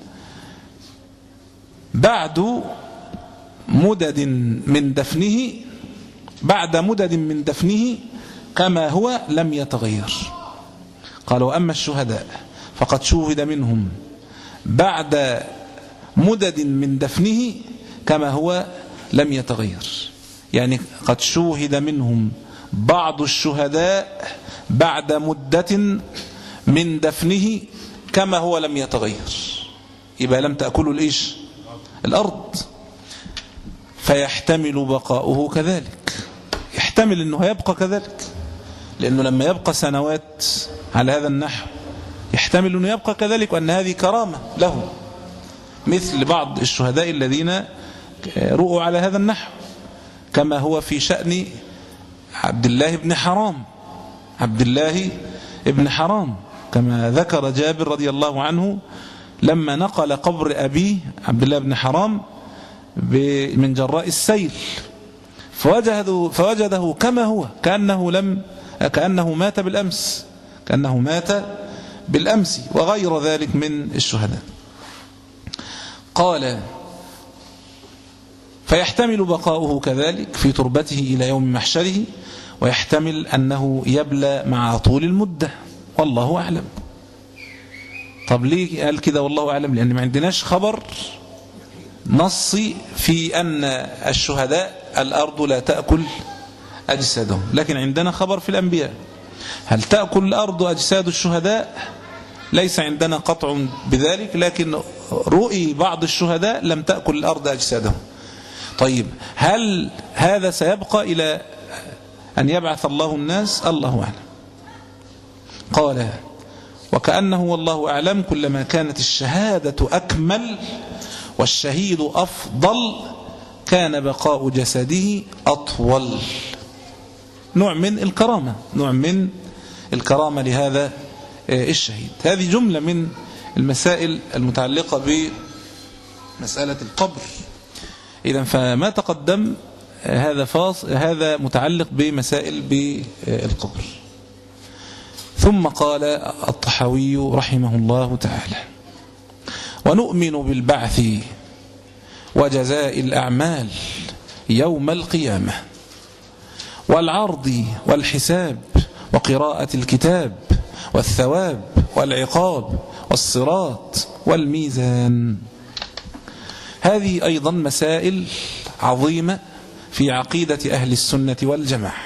بعد مدد من دفنه بعد مدد من دفنه كما هو لم يتغير. قال: وأما الشهداء فقد شوهد منهم بعد مدد من دفنه كما هو لم يتغير. يعني قد شوهد منهم بعض الشهداء بعد مدة من دفنه كما هو لم يتغير. يبقى لم تأكله الإيش؟ الأرض. فيحتمل بقاؤه كذلك، يحتمل أنه يبقى كذلك، لأنه لما يبقى سنوات على هذا النحو يحتمل أنه يبقى كذلك، وأن هذه كرامة له، مثل بعض الشهداء الذين رؤوا على هذا النحو، كما هو في شأن عبد الله بن حرام عبد الله بن حرام كما ذكر جابر رضي الله عنه لما نقل قبر أبيه عبد الله بن حرام من جراء السيل، فوجده, فوجده كما هو كأنه, لم كأنه مات بالأمس كأنه مات بالأمس وغير ذلك من الشهداء. قال: فيحتمل بقاؤه كذلك في تربته إلى يوم محشره، ويحتمل أنه يبلى مع طول المدة، والله أعلم. طب ليه قال كده والله أعلم؟ لأن ما عندناش خبر نصي في أن الشهداء الأرض لا تأكل أجسادهم، لكن عندنا خبر في الأنبياء. هل تأكل الأرض أجساد الشهداء؟ ليس عندنا قطع بذلك، لكن رؤي بعض الشهداء لم تأكل الأرض أجسادهم. طيب هل هذا سيبقى إلى أن يبعث الله الناس؟ الله أعلم. قال: وكأنه والله أعلم كلما كانت الشهادة أكمل والشهيد أفضل كان بقاء جسده أطول. نوع من الكرامة نوع من الكرامة لهذا الشهيد. هذه جملة من المسائل المتعلقة بمسألة القبر. إذن فما تقدم هذا فاص هذا متعلق بمسائل بالقبر. ثم قال الطحاوي رحمه الله تعالى: ونؤمن بالبعث وجزاء الأعمال يوم القيامة والعرض والحساب وقراءة الكتاب والثواب والعقاب والصراط والميزان. هذه أيضا مسائل عظيمة في عقيدة أهل السنة والجماعة.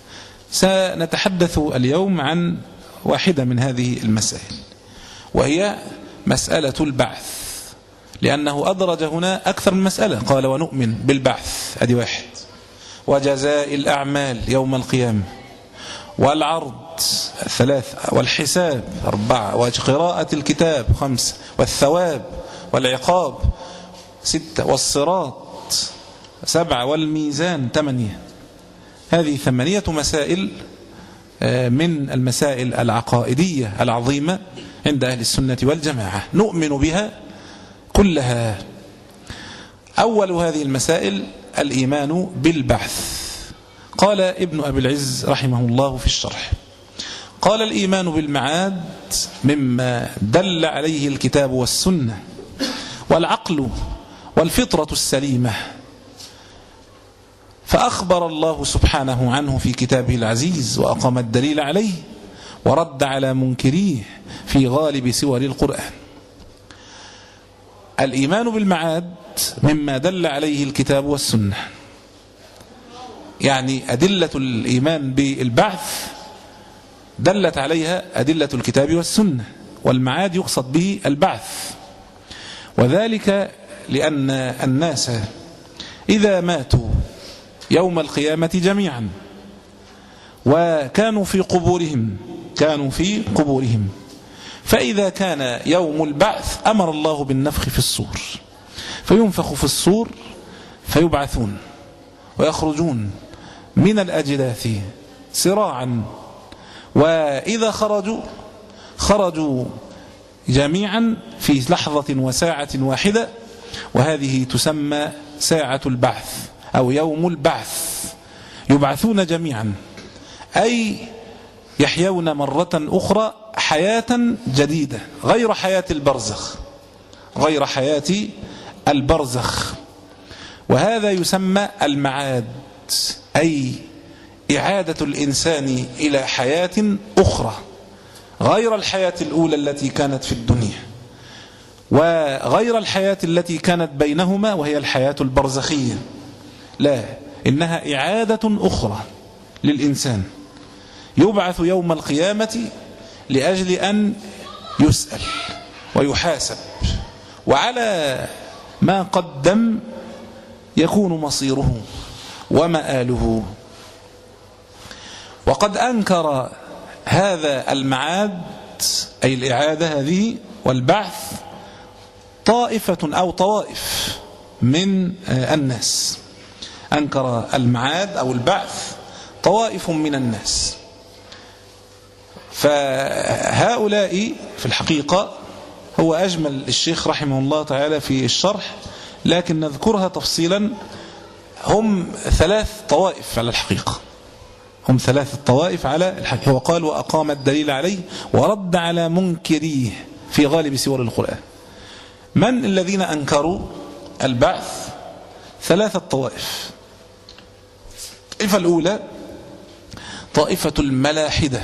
سنتحدث اليوم عن واحدة من هذه المسائل، وهي مسألة البعث، لأنه أدرج هنا أكثر من مسألة. قال: ونؤمن بالبعث، هذه واحد، وجزاء الأعمال يوم القيامة، والعرض ثلاثة، والحساب أربعة، وقراءة الكتاب خمسة، والثواب والعقاب ستة، والصراط سبعة، والميزان ثمانية. هذه ثمانية مسائل من المسائل العقائدية العظيمة عند أهل السنة والجماعة، نؤمن بها كلها. أول هذه المسائل الإيمان بالبعث. قال ابن أبي العز رحمه الله في الشرح، قال: الإيمان بالمعاد مما دل عليه الكتاب والسنة والعقل والفطرة السليمة، فأخبر الله سبحانه عنه في كتابه العزيز وأقام الدليل عليه ورد على منكريه في غالب سور القرآن. الإيمان بالمعاد مما دل عليه الكتاب والسنة، يعني أدلة الإيمان بالبعث دلت عليها أدلة الكتاب والسنة، والمعاد يقصد به البعث، وذلك لأن الناس إذا ماتوا يوم القيامة جميعا وكانوا في قبورهم كانوا في قبورهم فإذا كان يوم البعث أمر الله بالنفخ في الصور، فينفخ في الصور فيبعثون ويخرجون من الأجداث سراعا، وإذا خرجوا خرجوا جميعا في لحظة وساعة واحدة، وهذه تسمى ساعة البعث أو يوم البعث. يبعثون جميعا أي يحيون مرة أخرى حياة جديدة غير حياة البرزخ غير حياة البرزخ وهذا يسمى المعاد، أي إعادة الإنسان إلى حياة أخرى غير الحياة الأولى التي كانت في الدنيا، وغير الحياة التي كانت بينهما وهي الحياة البرزخية. لا، إنها إعادة أخرى للإنسان، يبعث يوم القيامة لأجل أن يسأل ويحاسب، وعلى ما قدم يكون مصيره ومآله. وقد أنكر هذا المعاد أي الإعادة هذه والبعث طائفة أو طوائف من الناس، أنكر المعاد أو البعث طوائف من الناس. فهؤلاء في الحقيقة هو أجمل الشيخ رحمه الله تعالى في الشرح، لكن نذكرها تفصيلا. هم ثلاث طوائف على الحقيقة هم ثلاث طوائف على الحقيقة. هو قال: وأقام الدليل عليه ورد على منكريه في غالب سور القرآن. من الذين أنكروا البعث؟ ثلاثة طوائف. الطائفة الأولى طائفة الملاحدة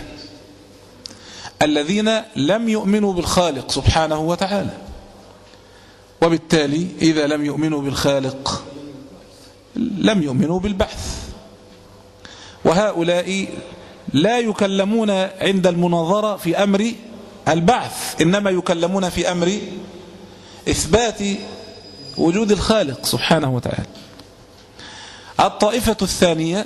الذين لم يؤمنوا بالخالق سبحانه وتعالى، وبالتالي إذا لم يؤمنوا بالخالق لم يؤمنوا بالبعث. وهؤلاء لا يكلمون عند المناظرة في أمر البعث، إنما يكلمون في أمر إثبات وجود الخالق سبحانه وتعالى. الطائفة الثانية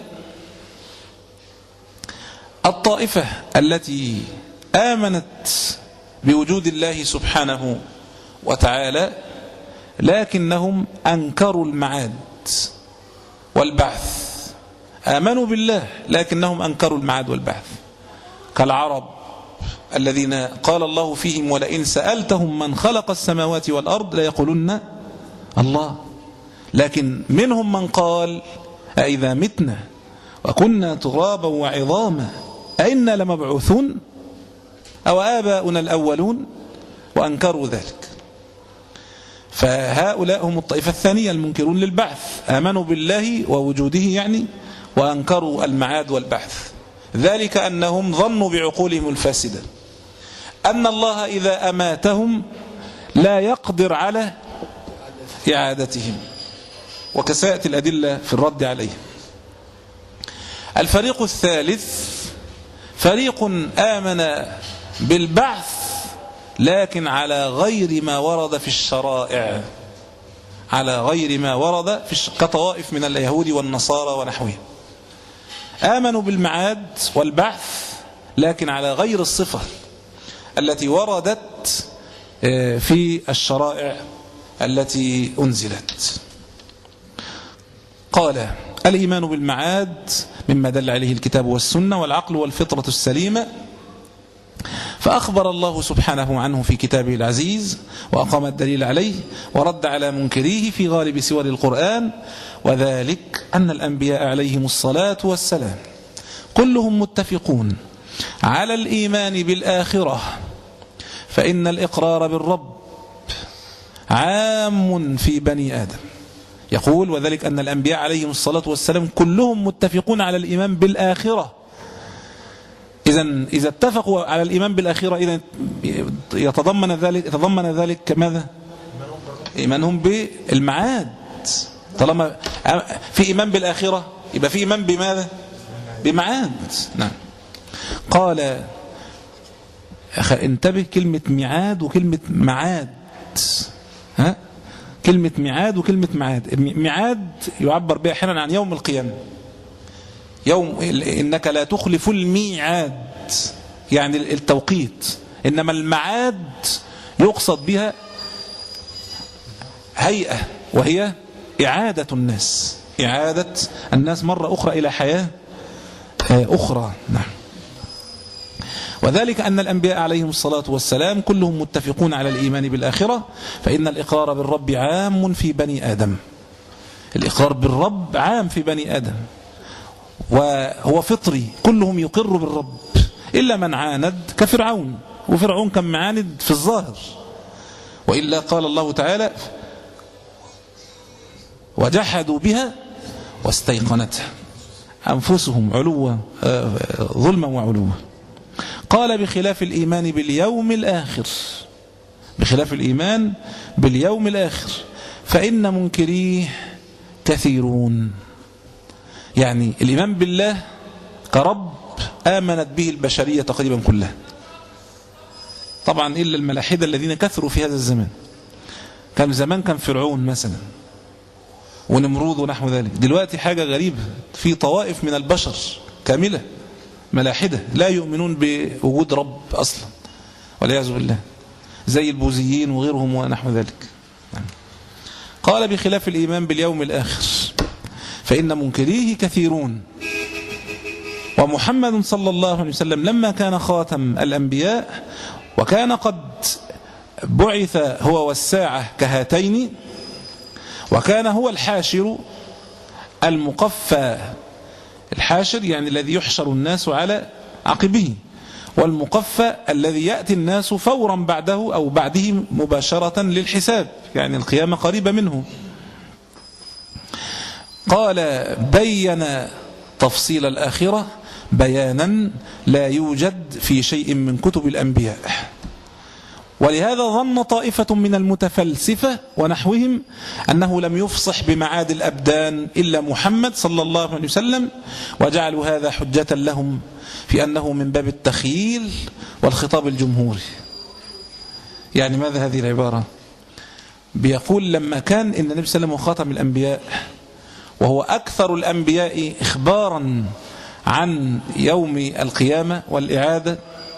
الطائفة التي آمنت بوجود الله سبحانه وتعالى لكنهم أنكروا المعاد والبعث. آمنوا بالله لكنهم أنكروا المعاد والبعث، كالعرب الذين قال الله فيهم: ولئن سألتهم من خلق السماوات والأرض ليقولن الله. لكن منهم من قال: أئذا متنا وكنا ترابا وعظاما أئنا لمبعوثون أو آباؤنا الأولون، وأنكروا ذلك. فهؤلاء هم الطائفة الثانية المنكرون للبعث، آمنوا بالله ووجوده يعني، وأنكروا المعاد والبعث. ذلك أنهم ظنوا بعقولهم الفاسدة أن الله إذا أماتهم لا يقدر على إعادتهم، وكساءت الأدلة في الرد عليهم. الفريق الثالث فريق آمن بالبعث لكن على غير ما ورد في الشرائع، على غير ما ورد في الش... كطوائف من اليهود والنصارى ونحوهم. آمنوا بالمعاد والبعث لكن على غير الصفة التي وردت في الشرائع التي أنزلت. قال: الإيمان بالمعاد مما دل عليه الكتاب والسنة والعقل والفطرة السليمة. فأخبر الله سبحانه عنه في كتابه العزيز وأقام الدليل عليه ورد على منكريه في غالب سور القرآن، وذلك أن الأنبياء عليهم الصلاة والسلام كلهم متفقون على الإيمان بالآخرة، فإن الإقرار بالرب عام في بني آدم. يقول وذلك أن الأنبياء عليهم الصلاة والسلام كلهم متفقون على الإيمان بالآخرة. إذن إذا اتفقوا على الإيمان بالآخرة إذن يتضمن ذلك يتضمن ذلك ماذا؟ إيمانهم بالمعاد. طالما في إيمان بالآخرة يبقى في إيمان بماذا؟ بمعاد. نعم. قال انتبه كلمة ميعاد وكلمة معاد. ها؟ كلمة ميعاد وكلمة معاد. ميعاد يعبر بها أحيانا عن يوم القيامة، يوم إنك لا تخلف الميعاد يعني التوقيت، إنما المعاد يقصد بها هيئة وهي إعادة الناس إعادة الناس مرة أخرى إلى حياة أخرى. نعم. وذلك أن الأنبياء عليهم الصلاة والسلام كلهم متفقون على الإيمان بالآخرة، فإن الإقرار بالرب عام في بني آدم. الإقرار بالرب عام في بني آدم وهو فطري، كلهم يقر بالرب إلا من عاند كفرعون، وفرعون كان معاند في الظاهر، وإلا قال الله تعالى وجحدوا بها واستيقنتها أنفسهم علوا ظلما وعلوا. قال بخلاف الإيمان باليوم الآخر بخلاف الإيمان باليوم الآخر فإن منكريه كثيرون. يعني الإيمان بالله كرب آمنت به البشرية تقريبا كلها، طبعا إلا الملاحدة الذين كثروا في هذا الزمان. كان زمان كان فرعون مثلا ونمرود ونحو ذلك، دلوقتي حاجة غريبة، في طوائف من البشر كاملة ملاحدة لا يؤمنون بوجود رب أصلا والعياذ بالله، زي البوذيين وغيرهم ونحو ذلك. قال بخلاف الإيمان باليوم الآخر فإن منكريه كثيرون. ومحمد صلى الله عليه وسلم لما كان خاتم الأنبياء وكان قد بعث هو والساعة كهاتين، وكان هو الحاشر المقفى. الحاشر يعني الذي يحشر الناس على عقبه، والمقفى الذي يأتي الناس فورا بعده أو بعده مباشرة للحساب، يعني القيامة قريبة منه. قال بين تفصيل الآخرة بيانا لا يوجد في شيء من كتب الأنبياء. ولهذا ظن طائفة من المتفلسفة ونحوهم أنه لم يفصح بمعاد الأبدان إلا محمد صلى الله عليه وسلم، وجعلوا هذا حجة لهم في أنه من باب التخييل والخطاب الجمهوري. يعني ماذا هذه العبارة؟ بيقول لما كان إن النبي صلى الله عليه وسلم خاتم الأنبياء وهو أكثر الأنبياء إخبارا عن يوم القيامة والإعادة،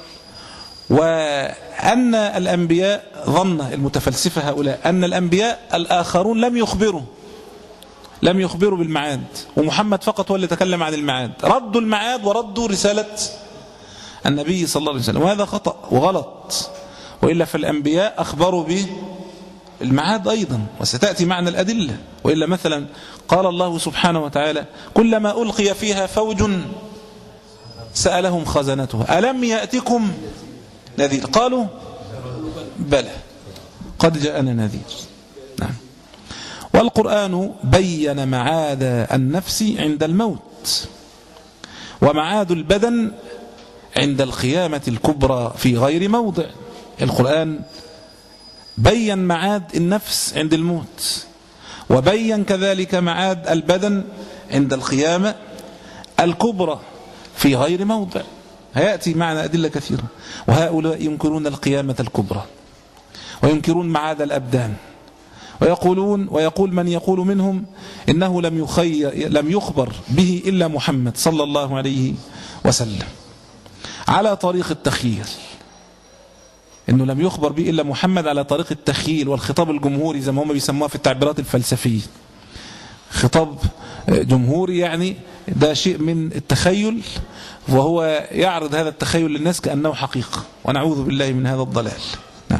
وأن الأنبياء ظن المتفلسفة هؤلاء أن الأنبياء الآخرون لم يخبروا لم يخبروا بالمعاد، ومحمد فقط هو اللي تكلم عن المعاد، ردوا المعاد وردوا رسالة النبي صلى الله عليه وسلم، وهذا خطأ وغلط. وإلا فالأنبياء أخبروا به المعاد أيضا، وستأتي معنا الأدلة. وإلا مثلا قال الله سبحانه وتعالى كلما ألقي فيها فوج سألهم خزنتها ألم يأتكم نذير قالوا بلى قد جاءنا نذير. نعم. والقرآن بين معاد النفس عند الموت، ومعاد البدن عند القيامة الكبرى في غير موضع. القرآن بين معاد النفس عند الموت، وبين كذلك معاد البدن عند القيامة الكبرى في غير موضع. هيأتي معنا أدلة كثيرة. وهؤلاء ينكرون القيامة الكبرى وينكرون معاد الأبدان، ويقولون ويقول من يقول منهم إنه لم يخي لم يخبر به إلا محمد صلى الله عليه وسلم على طريق التخييل، إنه لم يخبر به إلا محمد على طريق التخييل والخطاب الجمهوري زي ما هم بيسموها في التعبيرات الفلسفية. خطاب جمهوري يعني ده شيء من التخيل، وهو يعرض هذا التخيل للناس كأنه حقيقة، ونعوذ بالله من هذا الضلال. نعم.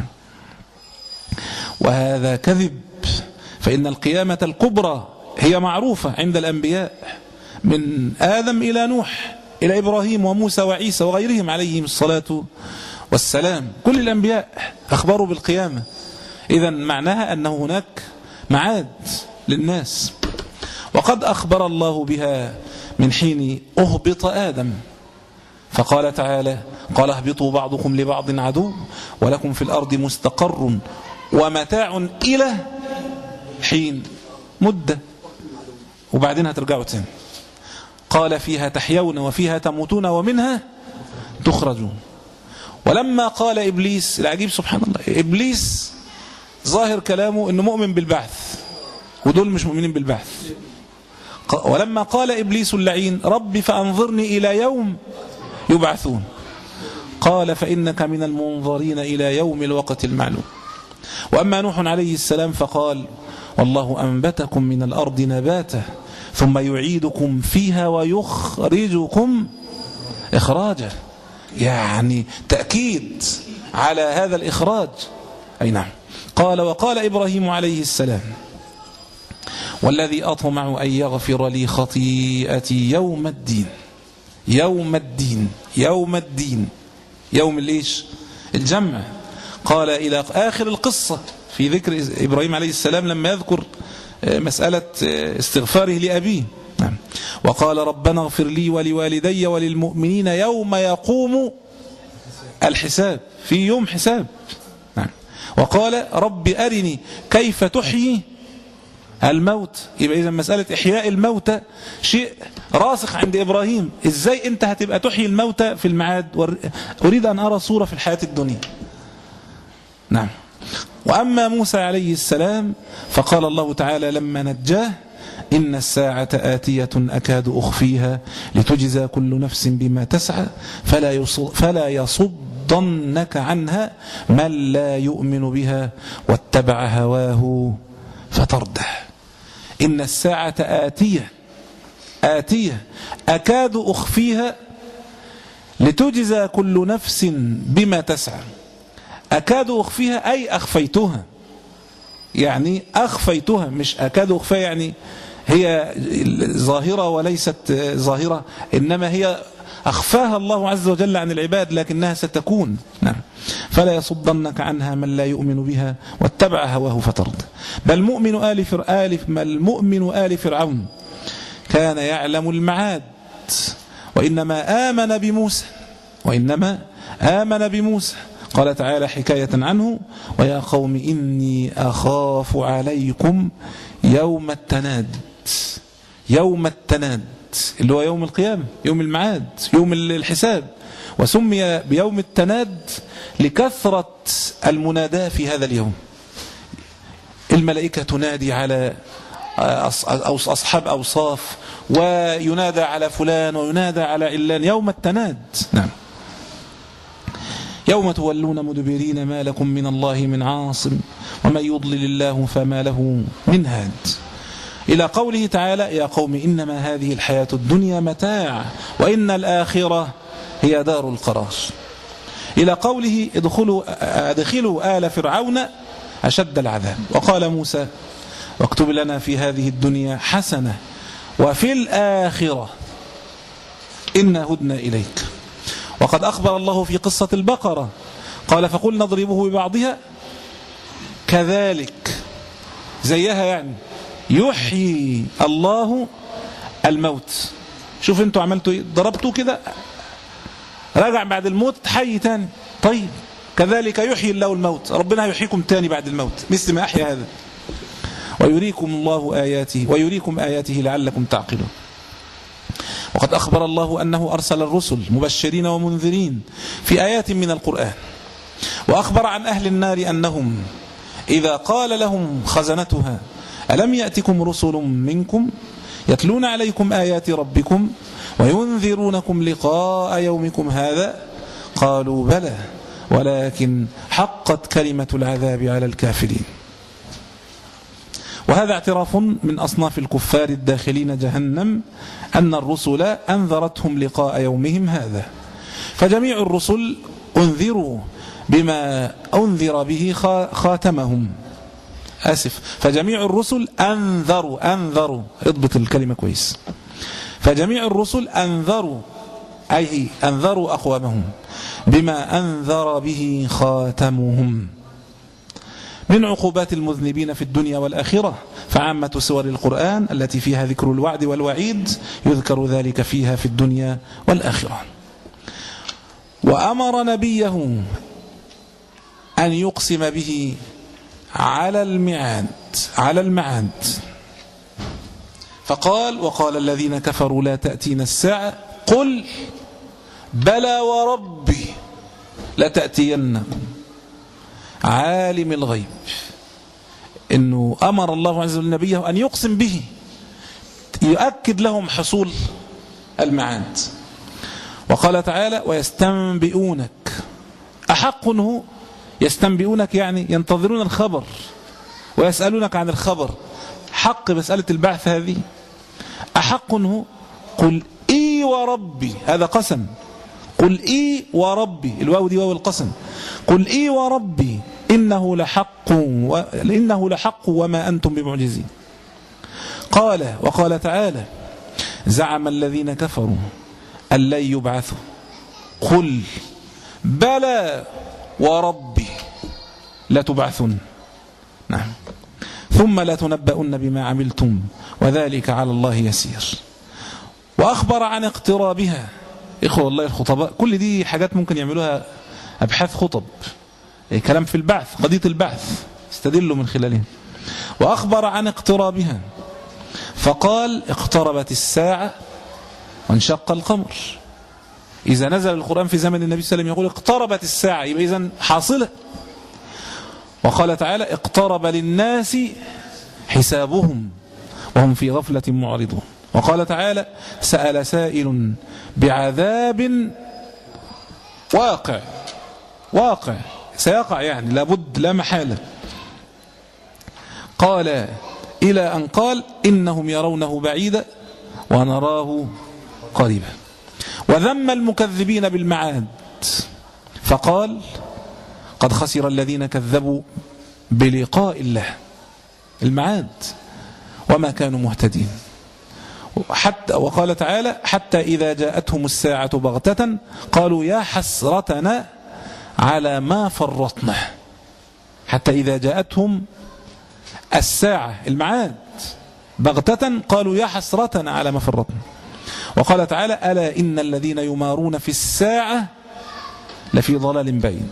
وهذا كذب، فإن القيامة الكبرى هي معروفة عند الأنبياء من آدم إلى نوح إلى إبراهيم وموسى وعيسى وغيرهم عليهم الصلاة والسلام. كل الأنبياء أخبروا بالقيامة، إذن معناها أنه هناك معاد للناس. وقد أخبر الله بها من حين أهبط آدم، فقال تعالى: قال اهبطوا بعضكم لبعض عدو ولكم في الأرض مستقر ومتاع إلى حين، مدة، وبعدين هترجعوا تاني. قال فيها تحيون وفيها تموتون ومنها تخرجون. ولما قال إبليس، العجيب سبحان الله، إبليس ظاهر كلامه إنه مؤمن بالبعث، ودول مش مؤمنين بالبعث. ولما قال إبليس اللعين: رب فأنظرني إلى يوم يبعثون، قال: فإنك من المنظرين إلى يوم الوقت المعلوم. وأما نوح عليه السلام فقال: والله أنبتكم من الأرض نباتا ثم يعيدكم فيها ويخرجكم إخراجا، يعني تأكيد على هذا الإخراج. أي نعم. قال: وقال إبراهيم عليه السلام: والذي أطمع أن يغفر لي خطيئتي يوم الدين. يوم الدين، يوم الدين، يوم الإيش؟ الجمع. قال إلى آخر القصة في ذكر إبراهيم عليه السلام لما يذكر مسألة استغفاره لأبيه. نعم. وقال: ربنا اغفر لي ولوالدي وللمؤمنين يوم يقوم الحساب، في يوم حساب. نعم. وقال: رب أرني كيف تحيي الموت. يبقى إذا مسألة إحياء الموتى شيء راسخ عند إبراهيم. إزاي أنت هتبقى تحيي الموتى في المعاد؟ أريد أن أرى صورة في الحياة الدنيا. نعم. وأما موسى عليه السلام فقال الله تعالى لما نجاه: إن الساعة آتية أكاد أخفيها لتجزى كل نفس بما تسعى فلا فلا يصدنك عنها من لا يؤمن بها واتبع هواه فترده. إن الساعة آتية آتية أكاد أخفيها لتجزى كل نفس بما تسعى. أكاد أخفيها أي أخفيتها، يعني أخفيتها، مش أكاد أخفيها يعني هي ظاهرة وليست ظاهرة، إنما هي أخفاها الله عز وجل عن العباد لكنها ستكون. نعم. فلا يصدنك عنها من لا يؤمن بها واتبع هواه فترد. بل مؤمن آل فرعون بل مؤمن آل فرعون كان يعلم المعاد وإنما آمن بموسى وإنما آمن بموسى. قال تعالى حكاية عنه: ويا قوم إني أخاف عليكم يوم التناد. يوم التناد اللي هو يوم القيامة، يوم المعاد، يوم الحساب. وسمي بيوم التناد لكثرة المناداة في هذا اليوم. الملائكة تنادي على أصحاب أوصاف، وينادى على فلان وينادى على علان. يوم التناد. نعم. يوم تولون مدبرين ما لكم من الله من عاصم ومن يضلل الله فما له من هاد. إلى قوله تعالى: يا قوم إنما هذه الحياة الدنيا متاع وإن الآخرة هي دار القرار. إلى قوله: ادخلوا ادخلوا آل فرعون أشد العذاب. وقال موسى: واكتب لنا في هذه الدنيا حسنة وفي الآخرة إنا هدنا إليك. وقد أخبر الله في قصة البقرة قال: فقلنا اضربوه ببعضها كذلك، زيها يعني، يحيي الله الموت. شوف انتوا عملتوا ايه، ضربتوا كده رجع بعد الموت حي تاني. طيب كذلك يحيي الله الموت، ربنا يحييكم تاني بعد الموت مثل ما أحيا هذا. ويريكم الله آياته ويريكم آياته لعلكم تعقلون. وقد أخبر الله أنه أرسل الرسل مبشرين ومنذرين في آيات من القرآن. وأخبر عن أهل النار أنهم إذا قال لهم خزنتها ألم يأتكم رسل منكم يتلون عليكم آيات ربكم وينذرونكم لقاء يومكم هذا قالوا بلى ولكن حقت كلمة العذاب على الكافرين. وهذا اعتراف من أصناف الكفار الداخلين جهنم أن الرسل أنذرتهم لقاء يومهم هذا. فجميع الرسل أنذروا بما أنذر به خاتمهم. آسف فجميع الرسل أنذروا أنذروا اضبط الكلمة كويس. فجميع الرسل أنذروا أي أنذروا أقوامهم بما أنذر به خاتمهم من عقوبات المذنبين في الدنيا والآخرة. فعامة سور القرآن التي فيها ذكر الوعد والوعيد يذكر ذلك فيها في الدنيا والآخرة. وأمر نبيه أن يقسم به على المعاد على المعاد فقال وقال الذين كفروا لا تأتينا الساعة قل بلى وربي لتأتينكم عالم الغيب. إنه أمر الله عز وجل نبيه أن يقسم به يؤكد لهم حصول المعاد. وقال تعالى ويستنبئونك أحق هو يستنبئونك يعني ينتظرون الخبر ويسألونك عن الخبر حق مسألة البعث هذه أحق هو قل إي وربي هذا قسم قل إي وربي الواو دي واو القسم قل إي وربي إنه لحق و... إنه لحق وما أنتم بمعجزين. قال وقال تعالى زعم الذين كفروا أن لن يبعثوا قل بلى وربي لتبعثن نعم ثم لتنبؤن بما عملتم وذلك على الله يسير. وأخبر عن اقترابها. إخوة والله الخطباء كل دي حاجات ممكن يعملوها أبحاث خطب كلام في البعث قضية البعث استدلوا من خلالها. وأخبر عن اقترابها فقال اقتربت الساعة وانشق القمر. إذا نزل القرآن في زمن النبي صلى الله عليه وسلم يقول اقتربت الساعة يبقى إذن حاصلة. وقال تعالى اقترب للناس حسابهم وهم في غفلة معرضون. وقال تعالى سأل سائل بعذاب واقع واقع سيقع يعني لابد لا محالة. قال إلى أن قال إنهم يرونه بعيدا ونراه قريبا. وذم المكذبين بالمعاد فقال قد خسر الذين كذبوا بلقاء الله المعاد وما كانوا مهتدين. حتى وقال تعالى حتى إذا جاءتهم الساعة بغتة قالوا يا حسرتنا على ما فرطنا. حتى إذا جاءتهم الساعة المعاد بغتة قالوا يا حسرتنا على ما فرطنا. وقال تعالى ألا إن الذين يمارون في الساعة لفي ضلال بعيد.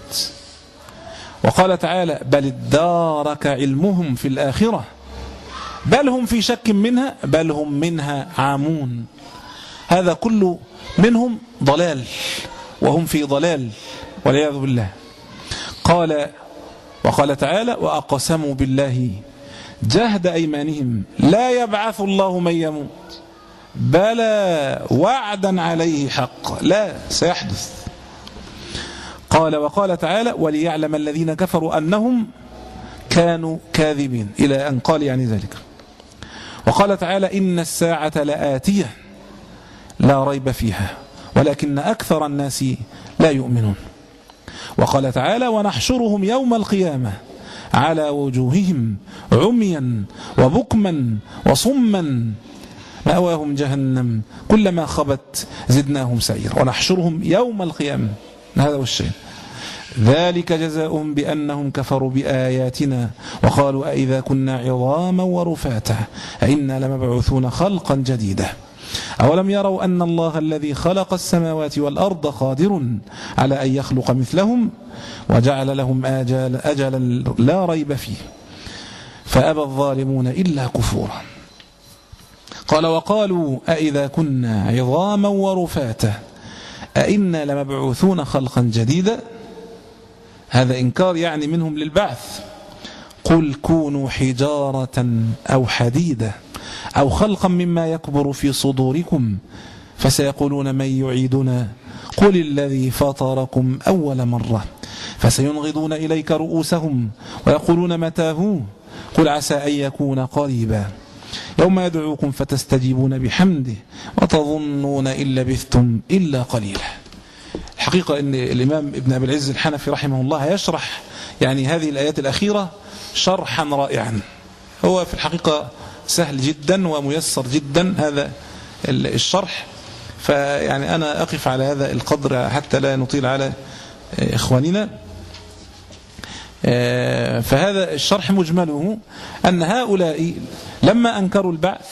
وقال تعالى بل ادارك علمهم في الآخرة بل هم في شك منها بل هم منها عامون. هذا كله منهم ضلال وهم في ضلال والعياذ بالله. قال وقال تعالى وأقسموا بالله جهد أيمانهم لا يبعث الله من يموت بلى وعدا عليه حق لا سيحدث. قال وقال تعالى وليعلم الذين كفروا أنهم كانوا كاذبين إلى أن قال يعني ذلك. وقال تعالى إن الساعة لآتية لا ريب فيها ولكن أكثر الناس لا يؤمنون. وقال تعالى ونحشرهم يوم القيامة على وجوههم عميا وبكما وصما مأواهم جهنم كلما خبت زدناهم سعيرا ونحشرهم يوم القيامة. هذا هو الشيء ذلك جزاؤهم بأنهم كفروا بآياتنا وقالوا أئذا كنا عظاما ورفاتا أئنا لمبعوثون خلقا جديدا أولم يروا أن الله الذي خلق السماوات والأرض قادر على أن يخلق مثلهم وجعل لهم أجل أجلا لا ريب فيه فأبى الظالمون إلا كفورا. قال وقالوا أئذا كنا عظاما ورفاتا أئنا لمبعوثون خلقا جديدا. هذا إنكار يعني منهم للبعث. قل كونوا حجارة أو حديدة أو خلقا مما يكبر في صدوركم فسيقولون من يعيدنا قل الذي فطركم أول مرة فسينغضون إليك رؤوسهم ويقولون متى هو قل عسى أن يكون قريبا يوم يدعوكم فتستجيبون بحمده وتظنون إن لبثتم إلا قليلا. الحقيقة أن الإمام ابن أبي العز الحنفي رحمه الله يشرح يعني هذه الآيات الأخيرة شرحا رائعا. هو في الحقيقة سهل جدا وميسر جدا هذا الشرح، فيعني أنا أقف على هذا القدر حتى لا نطيل على إخواننا. فهذا الشرح مجمله أن هؤلاء لما أنكروا البعث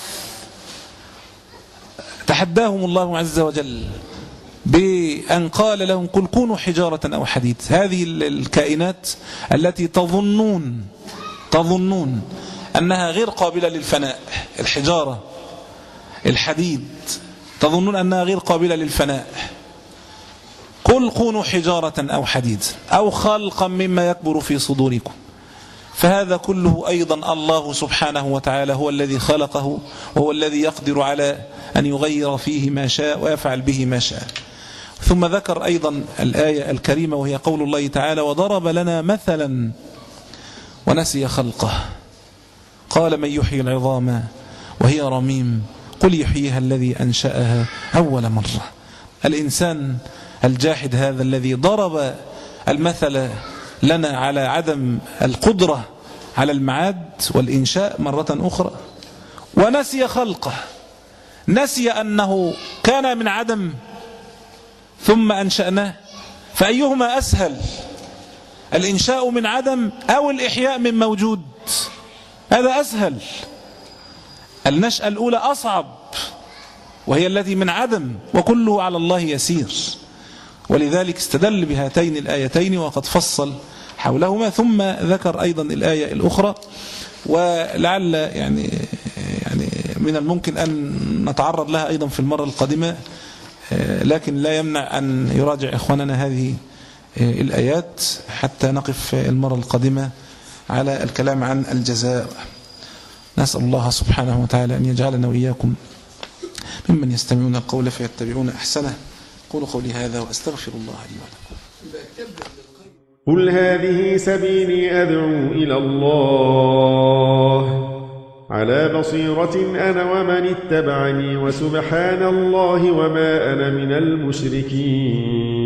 تحداهم الله عز وجل بأن قال لهم قل كونوا حجارة أو حديد. هذه الكائنات التي تظنون تظنون أنها غير قابلة للفناء، الحجارة الحديد تظنون أنها غير قابلة للفناء، قل كونوا حجارة أو حديد أو خلقا مما يكبر في صدوركم. فهذا كله أيضا الله سبحانه وتعالى هو الذي خلقه، وهو الذي يقدر على أن يغير فيه ما شاء ويفعل به ما شاء. ثم ذكر أيضا الآية الكريمة وهي قول الله تعالى وضرب لنا مثلا ونسي خلقه قال من يحيي العظام وهي رميم قل يحييها الذي أنشأها أول مرة. الإنسان الجاحد هذا الذي ضرب المثل لنا على عدم القدرة على المعاد والإنشاء مرة أخرى ونسي خلقه، نسي أنه كان من عدم ثم أنشأناه، فأيهما أسهل الإنشاء من عدم أو الإحياء من موجود؟ هذا أسهل. النشأة الأولى أصعب وهي التي من عدم، وكله على الله يسير. ولذلك استدل بهاتين الآيتين وقد فصل حولهما، ثم ذكر أيضا الآية الأخرى. ولعل يعني يعني من الممكن أن نتعرض لها أيضا في المرة القادمة، لكن لا يمنع أن يراجع إخواننا هذه الآيات حتى نقف المرة القادمة على الكلام عن الجزاء. نسأل الله سبحانه وتعالى أن يجعلنا وإياكم ممن يستمعون القول فيتبعون أحسنه. قولوا قولي هذا وأستغفر الله لي ولكم. قل هذه سبيلي أدعو إلى الله على بصيرة أنا ومن اتبعني وسبحان الله وما أنا من المشركين.